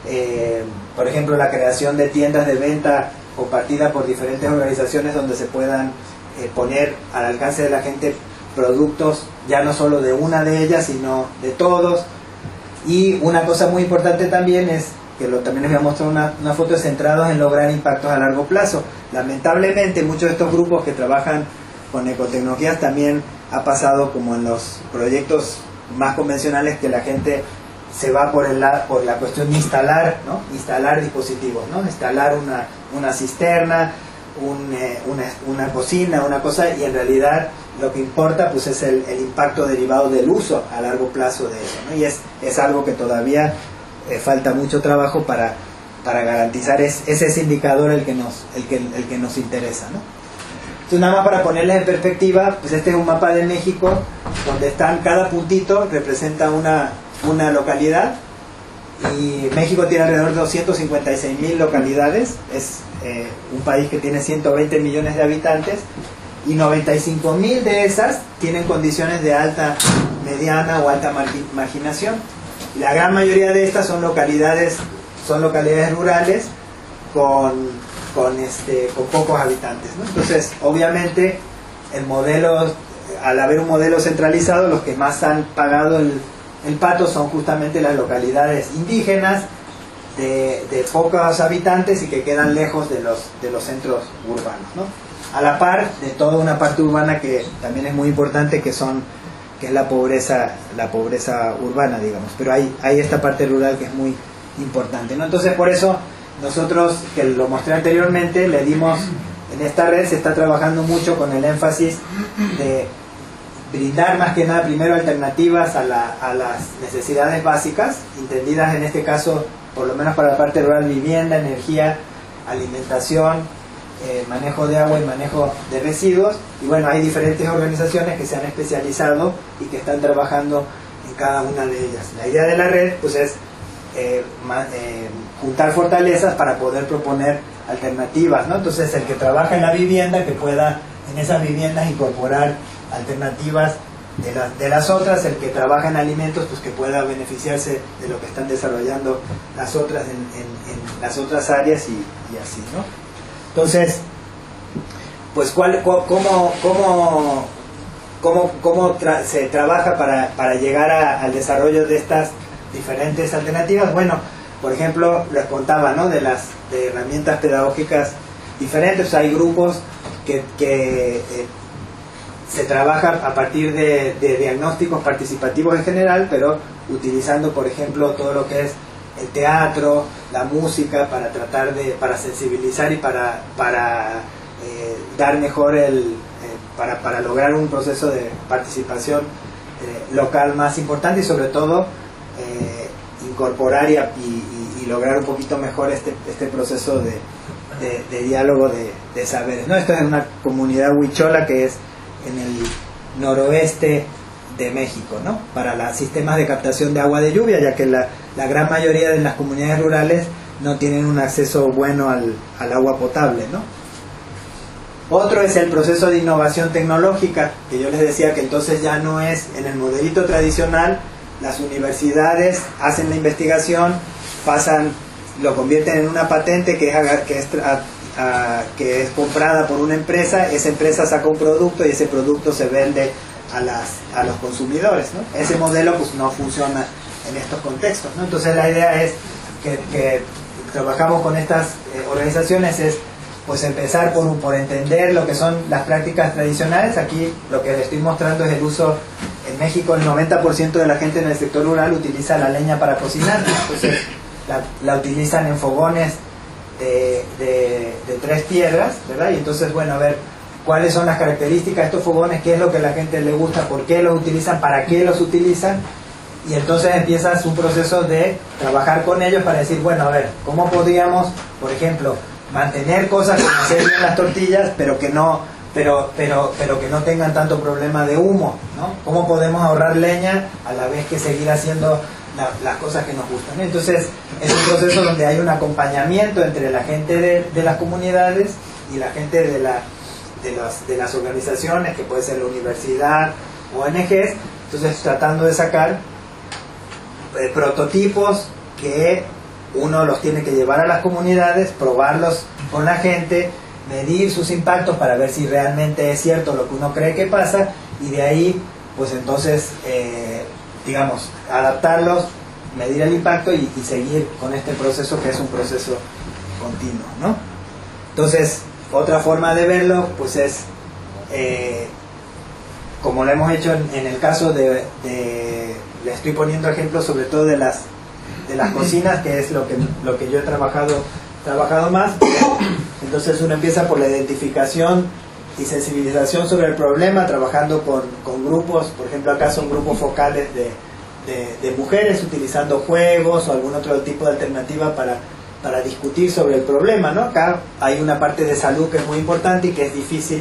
eh, por ejemplo, la creación de tiendas de venta compartida por diferentes organizaciones, donde se puedan eh, poner al alcance de la gente productos ya no solo de una de ellas, sino de todos. Y una cosa muy importante también es, que lo, también les voy a mostrar una, una foto, centrados en lograr impactos a largo plazo. Lamentablemente muchos de estos grupos que trabajan con ecotecnologías también ha pasado como en los proyectos más convencionales, que la gente se va por el por la cuestión de instalar, ¿no? Instalar dispositivos, ¿no? Instalar una, una cisterna, un, eh, una, una cocina, una cosa, y en realidad lo que importa pues es el, el impacto derivado del uso a largo plazo de eso, ¿no? Y es, es algo que todavía eh, falta mucho trabajo para, para garantizar, es, es ese indicador el que nos, el que, el que nos interesa, ¿no? Entonces, nada más para ponerles en perspectiva, pues este es un mapa de México donde están, cada puntito representa una, una localidad, y México tiene alrededor de doscientas cincuenta y seis mil localidades, es eh, un país que tiene ciento veinte millones de habitantes, y noventa y cinco mil de esas tienen condiciones de alta, mediana o alta marginación. Y la gran mayoría de estas son localidades, son localidades rurales con, con, este, con pocos habitantes, ¿no? Entonces, obviamente, el modelo, al haber un modelo centralizado, los que más han pagado el, el pato son justamente las localidades indígenas, de, de pocos habitantes y que quedan lejos de los, de los centros urbanos, ¿no? A la par de toda una parte urbana que también es muy importante, que son que es la pobreza la pobreza urbana, digamos, pero hay, hay esta parte rural que es muy importante, ¿no? Entonces, por eso nosotros, que lo mostré anteriormente, le dimos, en esta red se está trabajando mucho con el énfasis de brindar más que nada primero alternativas a, la, a las necesidades básicas, entendidas en este caso, por lo menos para la parte rural, vivienda, energía, alimentación, Eh, manejo de agua y manejo de residuos. Y bueno, hay diferentes organizaciones que se han especializado y que están trabajando en cada una de ellas. La idea de la red pues es eh, ma, eh, juntar fortalezas para poder proponer alternativas, ¿no? Entonces, el que trabaja en la vivienda, que pueda en esas viviendas incorporar alternativas de, la, de las otras, el que trabaja en alimentos, pues que pueda beneficiarse de lo que están desarrollando las otras en, en, en las otras áreas, y, y así, ¿no? Entonces, pues cuál, cómo, cómo, cómo, cómo tra se trabaja para, para llegar a, al desarrollo de estas diferentes alternativas. Bueno, por ejemplo, les contaba, ¿no?, de las de herramientas pedagógicas diferentes. Hay grupos que, que eh, se trabaja a partir de, de diagnósticos participativos en general, pero utilizando, por ejemplo, todo lo que es el teatro, la música, para tratar de, para sensibilizar y para, para eh, dar mejor el, eh, para, para lograr un proceso de participación eh, local más importante, y sobre todo eh, incorporar y, y, y lograr un poquito mejor este, este proceso de, de, de diálogo de, de saberes, ¿no? Esto es una comunidad huichola que es en el noroeste de México, ¿no?, para los sistemas de captación de agua de lluvia, ya que la, la gran mayoría de las comunidades rurales no tienen un acceso bueno al, al agua potable, ¿no? Otro es el proceso de innovación tecnológica, que yo les decía que entonces ya no es en el modelito tradicional, las universidades hacen la investigación, pasan, lo convierten en una patente que es, que es, a, a, que es comprada por una empresa, esa empresa saca un producto y ese producto se vende a las a los consumidores, ¿no? Ese modelo pues no funciona en estos contextos, ¿no? Entonces la idea es que, que trabajamos con estas eh, organizaciones es pues empezar por, por entender lo que son las prácticas tradicionales. Aquí lo que les estoy mostrando es el uso. En México el noventa por ciento de la gente en el sector rural utiliza la leña para cocinar, entonces la, la utilizan en fogones de, de, de tres piedras, ¿verdad? Y entonces, bueno, a ver cuáles son las características de estos fogones, qué es lo que a la gente le gusta, por qué los utilizan, para qué los utilizan, y entonces empiezas un proceso de trabajar con ellos para decir, bueno, a ver, ¿cómo podríamos, por ejemplo, mantener cosas como hacer bien las tortillas, pero que no, pero, pero, pero que no tengan tanto problema de humo, ¿no? ¿Cómo podemos ahorrar leña a la vez que seguir haciendo la, las cosas que nos gustan, ¿no? Entonces es un proceso donde hay un acompañamiento entre la gente de, de las comunidades y la gente de la De las, de las organizaciones, que puede ser la universidad, O N Ges, entonces tratando de sacar eh, prototipos que uno los tiene que llevar a las comunidades, probarlos con la gente, medir sus impactos para ver si realmente es cierto lo que uno cree que pasa, y de ahí pues entonces eh, digamos adaptarlos, medir el impacto y, y seguir con este proceso, que es un proceso continuo, ¿no? Entonces, otra forma de verlo pues es eh, como lo hemos hecho en, en el caso de, de le estoy poniendo ejemplos sobre todo de las de las cocinas, que es lo que lo que yo he trabajado trabajado más. Entonces uno empieza por la identificación y sensibilización sobre el problema, trabajando con, con grupos. Por ejemplo, acá son grupos focales de, de, de mujeres, utilizando juegos o algún otro tipo de alternativa para, para discutir sobre el problema, ¿no? Acá hay una parte de salud que es muy importante y que es difícil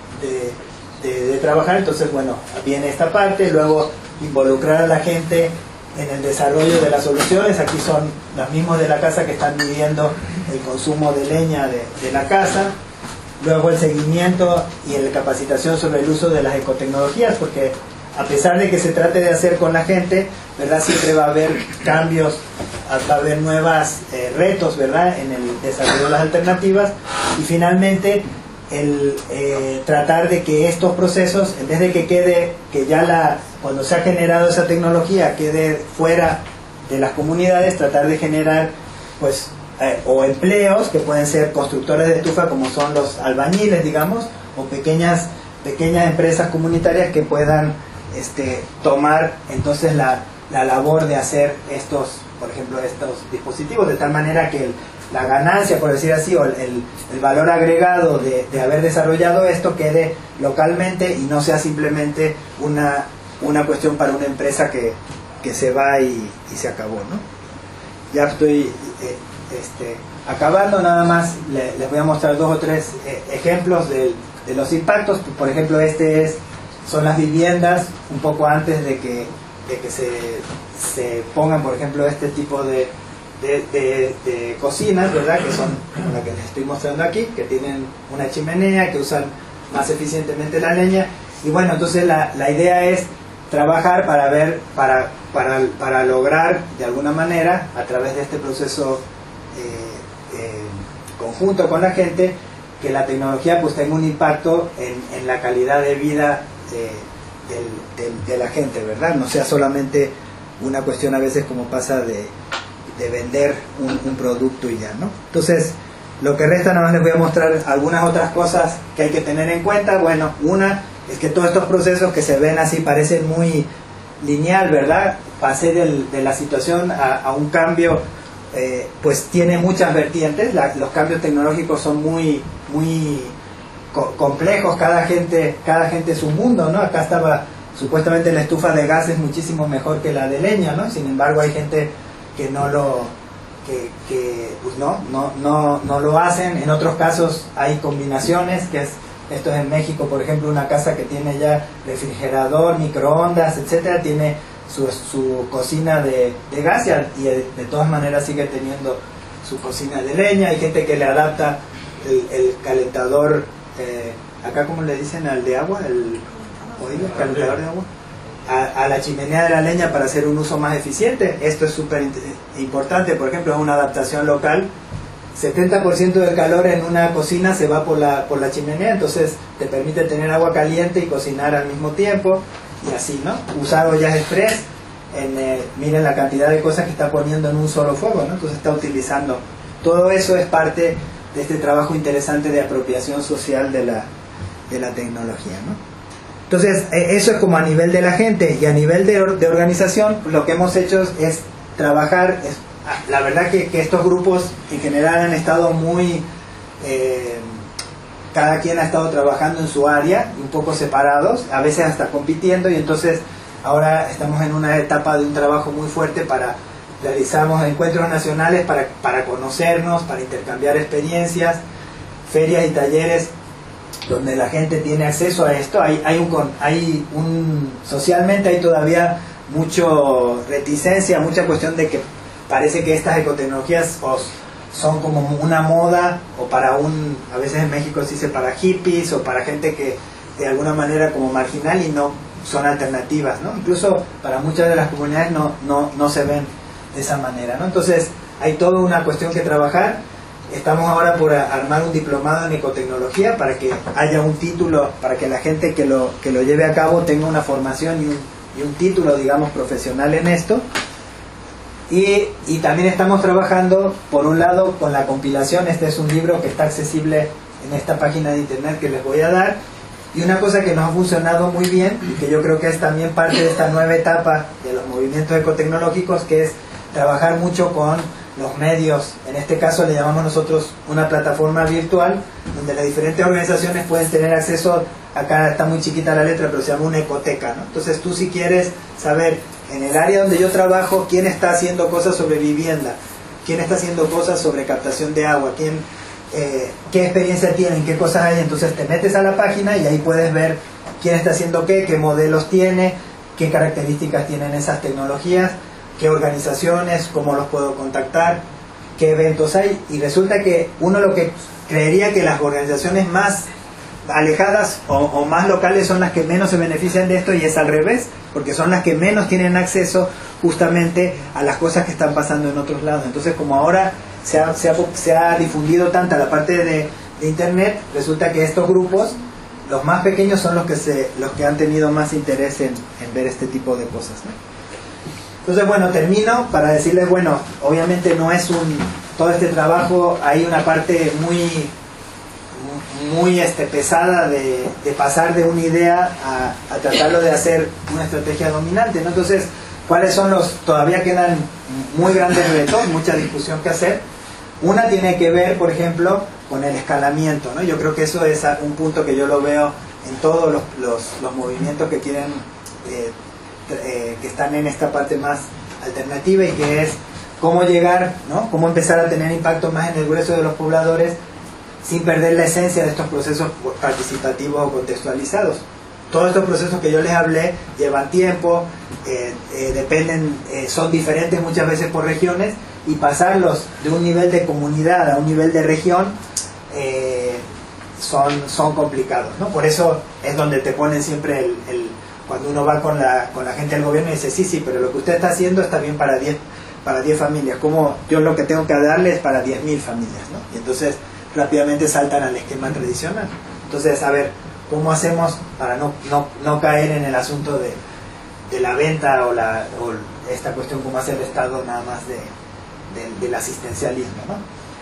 de, de, de trabajar. Entonces, bueno, viene esta parte. Luego, involucrar a la gente en el desarrollo de las soluciones. Aquí son los mismos de la casa que están midiendo el consumo de leña de, de la casa. Luego el seguimiento y la capacitación sobre el uso de las ecotecnologías, porque a pesar de que se trate de hacer con la gente, ¿verdad?, siempre va a haber cambios, va a haber nuevos eh, retos, ¿verdad?, en el desarrollo de las alternativas. Y finalmente el eh, tratar de que estos procesos, en vez de que quede, que ya la cuando se ha generado esa tecnología quede fuera de las comunidades, tratar de generar pues eh, o empleos que pueden ser constructores de estufa, como son los albañiles, digamos, o pequeñas pequeñas empresas comunitarias que puedan este, tomar entonces la, la labor de hacer estos, por ejemplo, estos dispositivos, de tal manera que el, la ganancia, por decir así, o el, el, el valor agregado de, de haber desarrollado esto quede localmente y no sea simplemente una, una cuestión para una empresa que, que se va y, y se acabó, ¿no? Ya estoy eh, este, acabando, nada más le, les voy a mostrar dos o tres eh, ejemplos de, de los impactos. Por ejemplo, este es son las viviendas un poco antes de que, de que se, se pongan, por ejemplo, este tipo de De, de, de cocinas, ¿verdad?, que son como la que les estoy mostrando aquí, que tienen una chimenea, que usan más eficientemente la leña. Y bueno, entonces la, la idea es trabajar para ver, para, para, para lograr de alguna manera, a través de este proceso eh, eh, conjunto con la gente, que la tecnología pues tenga un impacto en, en la calidad de vida de, de, de, de la gente, ¿verdad? No sea solamente una cuestión a veces como pasa de de vender un, un producto y ya, ¿no? Entonces, lo que resta, nada más les voy a mostrar algunas otras cosas que hay que tener en cuenta. Bueno, una es que todos estos procesos que se ven así parecen muy lineal, ¿verdad? Pasé del, de la situación a, a un cambio, eh, pues tiene muchas vertientes. La, los cambios tecnológicos son muy, muy co complejos, cada gente, cada gente es un mundo, ¿no? Acá estaba, supuestamente la estufa de gas es muchísimo mejor que la de leña, ¿no? Sin embargo, hay gente que no lo que, que pues no, no, no, no lo hacen. En otros casos hay combinaciones, que es esto es en México, por ejemplo, una casa que tiene ya refrigerador, microondas, etcétera, tiene su, su cocina de, de gas y de, de todas maneras sigue teniendo su cocina de leña. Hay gente que le adapta el, el calentador, eh, acá como le dicen al de agua, el, ¿oído? ¿El calentador de agua? A, a la chimenea de la leña para hacer un uso más eficiente. Esto es súper importante. Por ejemplo, es una adaptación local. setenta por ciento del calor en una cocina se va por la, por la chimenea, entonces te permite tener agua caliente y cocinar al mismo tiempo, y así, ¿no? Usar ollas express, en, eh, miren la cantidad de cosas que está poniendo en un solo fuego, ¿no? Entonces está utilizando. Todo eso es parte de este trabajo interesante de apropiación social de la, de la tecnología, ¿no? Entonces, eso es como a nivel de la gente, y a nivel de, de organización, lo que hemos hecho es trabajar, es, la verdad que, que estos grupos en general han estado muy, eh, cada quien ha estado trabajando en su área, un poco separados, a veces hasta compitiendo, y entonces ahora estamos en una etapa de un trabajo muy fuerte para realizamos encuentros nacionales para, para conocernos, para intercambiar experiencias, ferias y talleres donde la gente tiene acceso a esto. Hay, hay un hay un socialmente hay todavía mucho reticencia, mucha cuestión de que parece que estas ecotecnologías o son como una moda, o para un, a veces en México se dice para hippies, o para gente que de alguna manera como marginal, y no son alternativas, ¿no? Incluso para muchas de las comunidades no, no, no se ven de esa manera, ¿no? Entonces hay toda una cuestión que trabajar. Estamos ahora por armar un diplomado en ecotecnología para que haya un título, para que la gente que lo, que lo lleve a cabo tenga una formación y un, y un título, digamos, profesional en esto. Y, y también estamos trabajando, por un lado, con la compilación. Este es un libro que está accesible en esta página de internet que les voy a dar. Y una cosa que nos ha funcionado muy bien, y que yo creo que es también parte de esta nueva etapa de los movimientos ecotecnológicos, que es trabajar mucho con los medios, en este caso le llamamos nosotros una plataforma virtual, donde las diferentes organizaciones pueden tener acceso, acá está muy chiquita la letra, pero se llama una ecoteca, ¿no? Entonces tú si quieres saber en el área donde yo trabajo quién está haciendo cosas sobre vivienda, quién está haciendo cosas sobre captación de agua, quién, eh, qué experiencia tienen, qué cosas hay, entonces te metes a la página y ahí puedes ver quién está haciendo qué, qué modelos tiene, qué características tienen esas tecnologías, qué organizaciones, cómo los puedo contactar, qué eventos hay, y resulta que uno lo que creería que las organizaciones más alejadas o, o más locales son las que menos se benefician de esto, y es al revés, porque son las que menos tienen acceso justamente a las cosas que están pasando en otros lados. Entonces, como ahora se ha, se ha, se ha difundido tanta la parte de, de internet, resulta que estos grupos, los más pequeños, son los que se los que han tenido más interés en, en ver este tipo de cosas, ¿no? Entonces, bueno, termino para decirles, bueno, obviamente no es un todo este trabajo, hay una parte muy muy este, pesada de, de pasar de una idea a, a tratarlo de hacer una estrategia dominante, ¿no? Entonces, ¿cuáles son los? Todavía quedan muy grandes retos, mucha discusión que hacer. Una tiene que ver, por ejemplo, con el escalamiento, ¿no? Yo creo que eso es un punto que yo lo veo en todos los, los, los movimientos que quieren eh, eh, que están en esta parte más alternativa, y que es cómo llegar, ¿no? Cómo empezar a tener impacto más en el grueso de los pobladores sin perder la esencia de estos procesos participativos o contextualizados. Todos estos procesos que yo les hablé llevan tiempo, eh, eh, dependen, eh, son diferentes muchas veces por regiones, y pasarlos de un nivel de comunidad a un nivel de región eh, son, son complicados, ¿no? Por eso es donde te ponen siempre el, el cuando uno va con la, con la gente del gobierno y dice, sí, sí, pero lo que usted está haciendo está bien para diez para diez familias, como yo lo que tengo que darle es para diez mil familias, ¿no? Y entonces rápidamente saltan al esquema tradicional. Entonces, a ver, ¿cómo hacemos para no, no, no caer en el asunto de, de la venta o, la, o esta cuestión como hace el Estado nada más de, de, del asistencialismo, ¿no?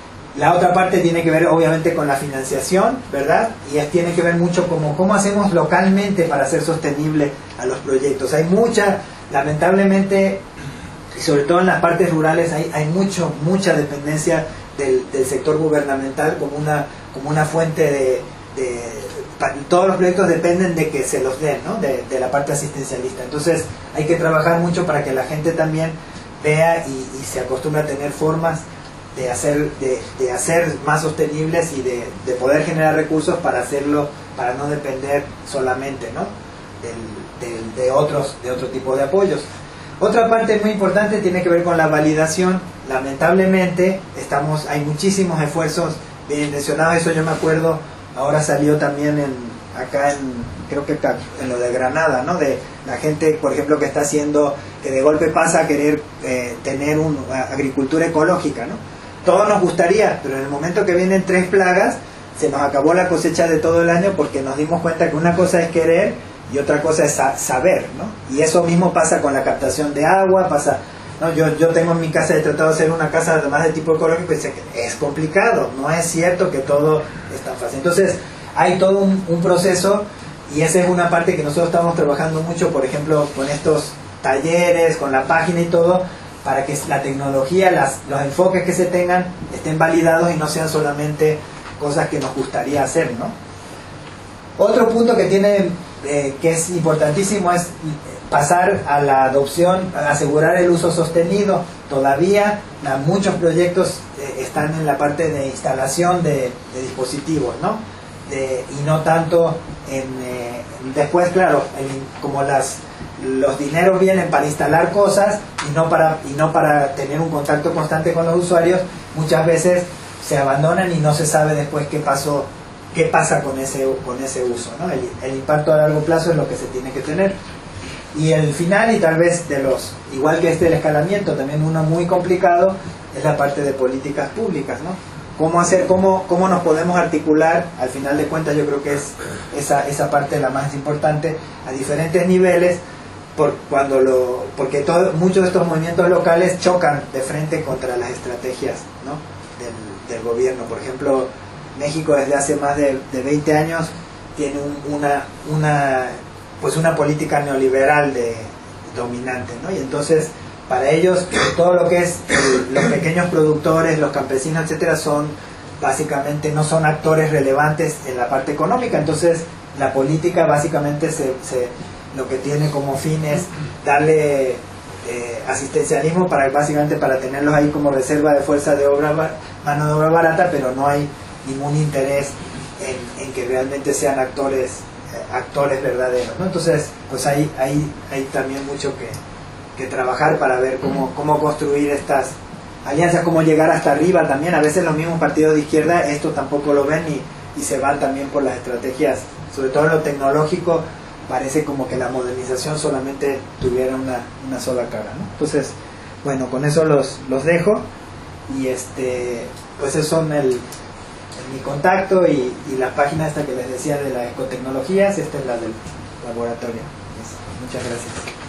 La otra parte tiene que ver obviamente con la financiación, ¿verdad? Y es, tiene que ver mucho como cómo hacemos localmente para hacer sostenible a los proyectos. Hay mucha, lamentablemente, y sobre todo en las partes rurales, hay, hay mucho, mucha dependencia del, del sector gubernamental como una, como una fuente de, de pa, todos los proyectos dependen de que se los den, ¿no? de, de la parte asistencialista. Entonces hay que trabajar mucho para que la gente también vea y, y se acostumbre a tener formas de hacer, de, de hacer más sostenibles y de, de poder generar recursos para hacerlo, para no depender solamente, ¿no? del, del, de otros, de otro tipo de apoyos. Otra parte muy importante tiene que ver con la validación. Lamentablemente estamos, hay muchísimos esfuerzos bien intencionados, eso yo me acuerdo, ahora salió también en, acá en, creo que en lo de Granada, ¿no? De la gente, por ejemplo, que está haciendo, que de golpe pasa a querer eh, tener una agricultura ecológica, ¿no? Todos nos gustaría, pero en el momento que vienen tres plagas, se nos acabó la cosecha de todo el año, porque nos dimos cuenta que una cosa es querer y otra cosa es saber, ¿no? Y eso mismo pasa con la captación de agua, pasa, ¿no? Yo, yo tengo en mi casa, he tratado de hacer una casa además de tipo ecológico, y sé que es complicado, no es cierto que todo es tan fácil. Entonces hay todo un, un proceso, y esa es una parte que nosotros estamos trabajando mucho, por ejemplo, con estos talleres, con la página y todo, para que la tecnología, las, los enfoques que se tengan estén validados y no sean solamente cosas que nos gustaría hacer, ¿no? Otro punto que tiene eh, que es importantísimo es pasar a la adopción, a asegurar el uso sostenido. Todavía la, muchos proyectos eh, están en la parte de instalación de, de dispositivos, ¿no? De, y no tanto en eh, después, claro, en, como las los dineros vienen para instalar cosas y no para y no para tener un contacto constante con los usuarios, muchas veces se abandonan y no se sabe después qué pasó, qué pasa con ese con ese uso, ¿no? El, el impacto a largo plazo es lo que se tiene que tener. Y el final, y tal vez de los, igual que este del escalamiento, también uno muy complicado, es la parte de políticas públicas, ¿no? Cómo hacer, cómo, cómo nos podemos articular, al final de cuentas yo creo que es esa, esa parte la más importante, a diferentes niveles, por cuando lo, porque todo, muchos de estos movimientos locales chocan de frente contra las estrategias, ¿no? del, del gobierno. Por ejemplo, México desde hace más de, de veinte años tiene un, una, una, pues una política neoliberal de, dominante, ¿no? Y entonces para ellos todo lo que es el, los pequeños productores, los campesinos, etcétera, son básicamente no son actores relevantes en la parte económica. Entonces la política básicamente se, se lo que tiene como fin es darle eh, asistencialismo para básicamente para tenerlos ahí como reserva de fuerza de obra, mano de obra barata, pero no hay ningún interés en, en que realmente sean actores eh, actores verdaderos, ¿no? Entonces pues hay, hay, hay también mucho que, que trabajar para ver cómo, cómo construir estas alianzas, cómo llegar hasta arriba también. A veces los mismos partidos de izquierda esto tampoco lo ven y, y se van también por las estrategias, sobre todo en lo tecnológico. Parece como que la modernización solamente tuviera una, una sola cara, ¿no? Entonces, bueno, con eso los, los dejo y este pues esos son el, el mi contacto y, y la página esta que les decía de las ecotecnologías, esta es la del laboratorio. Muchas gracias.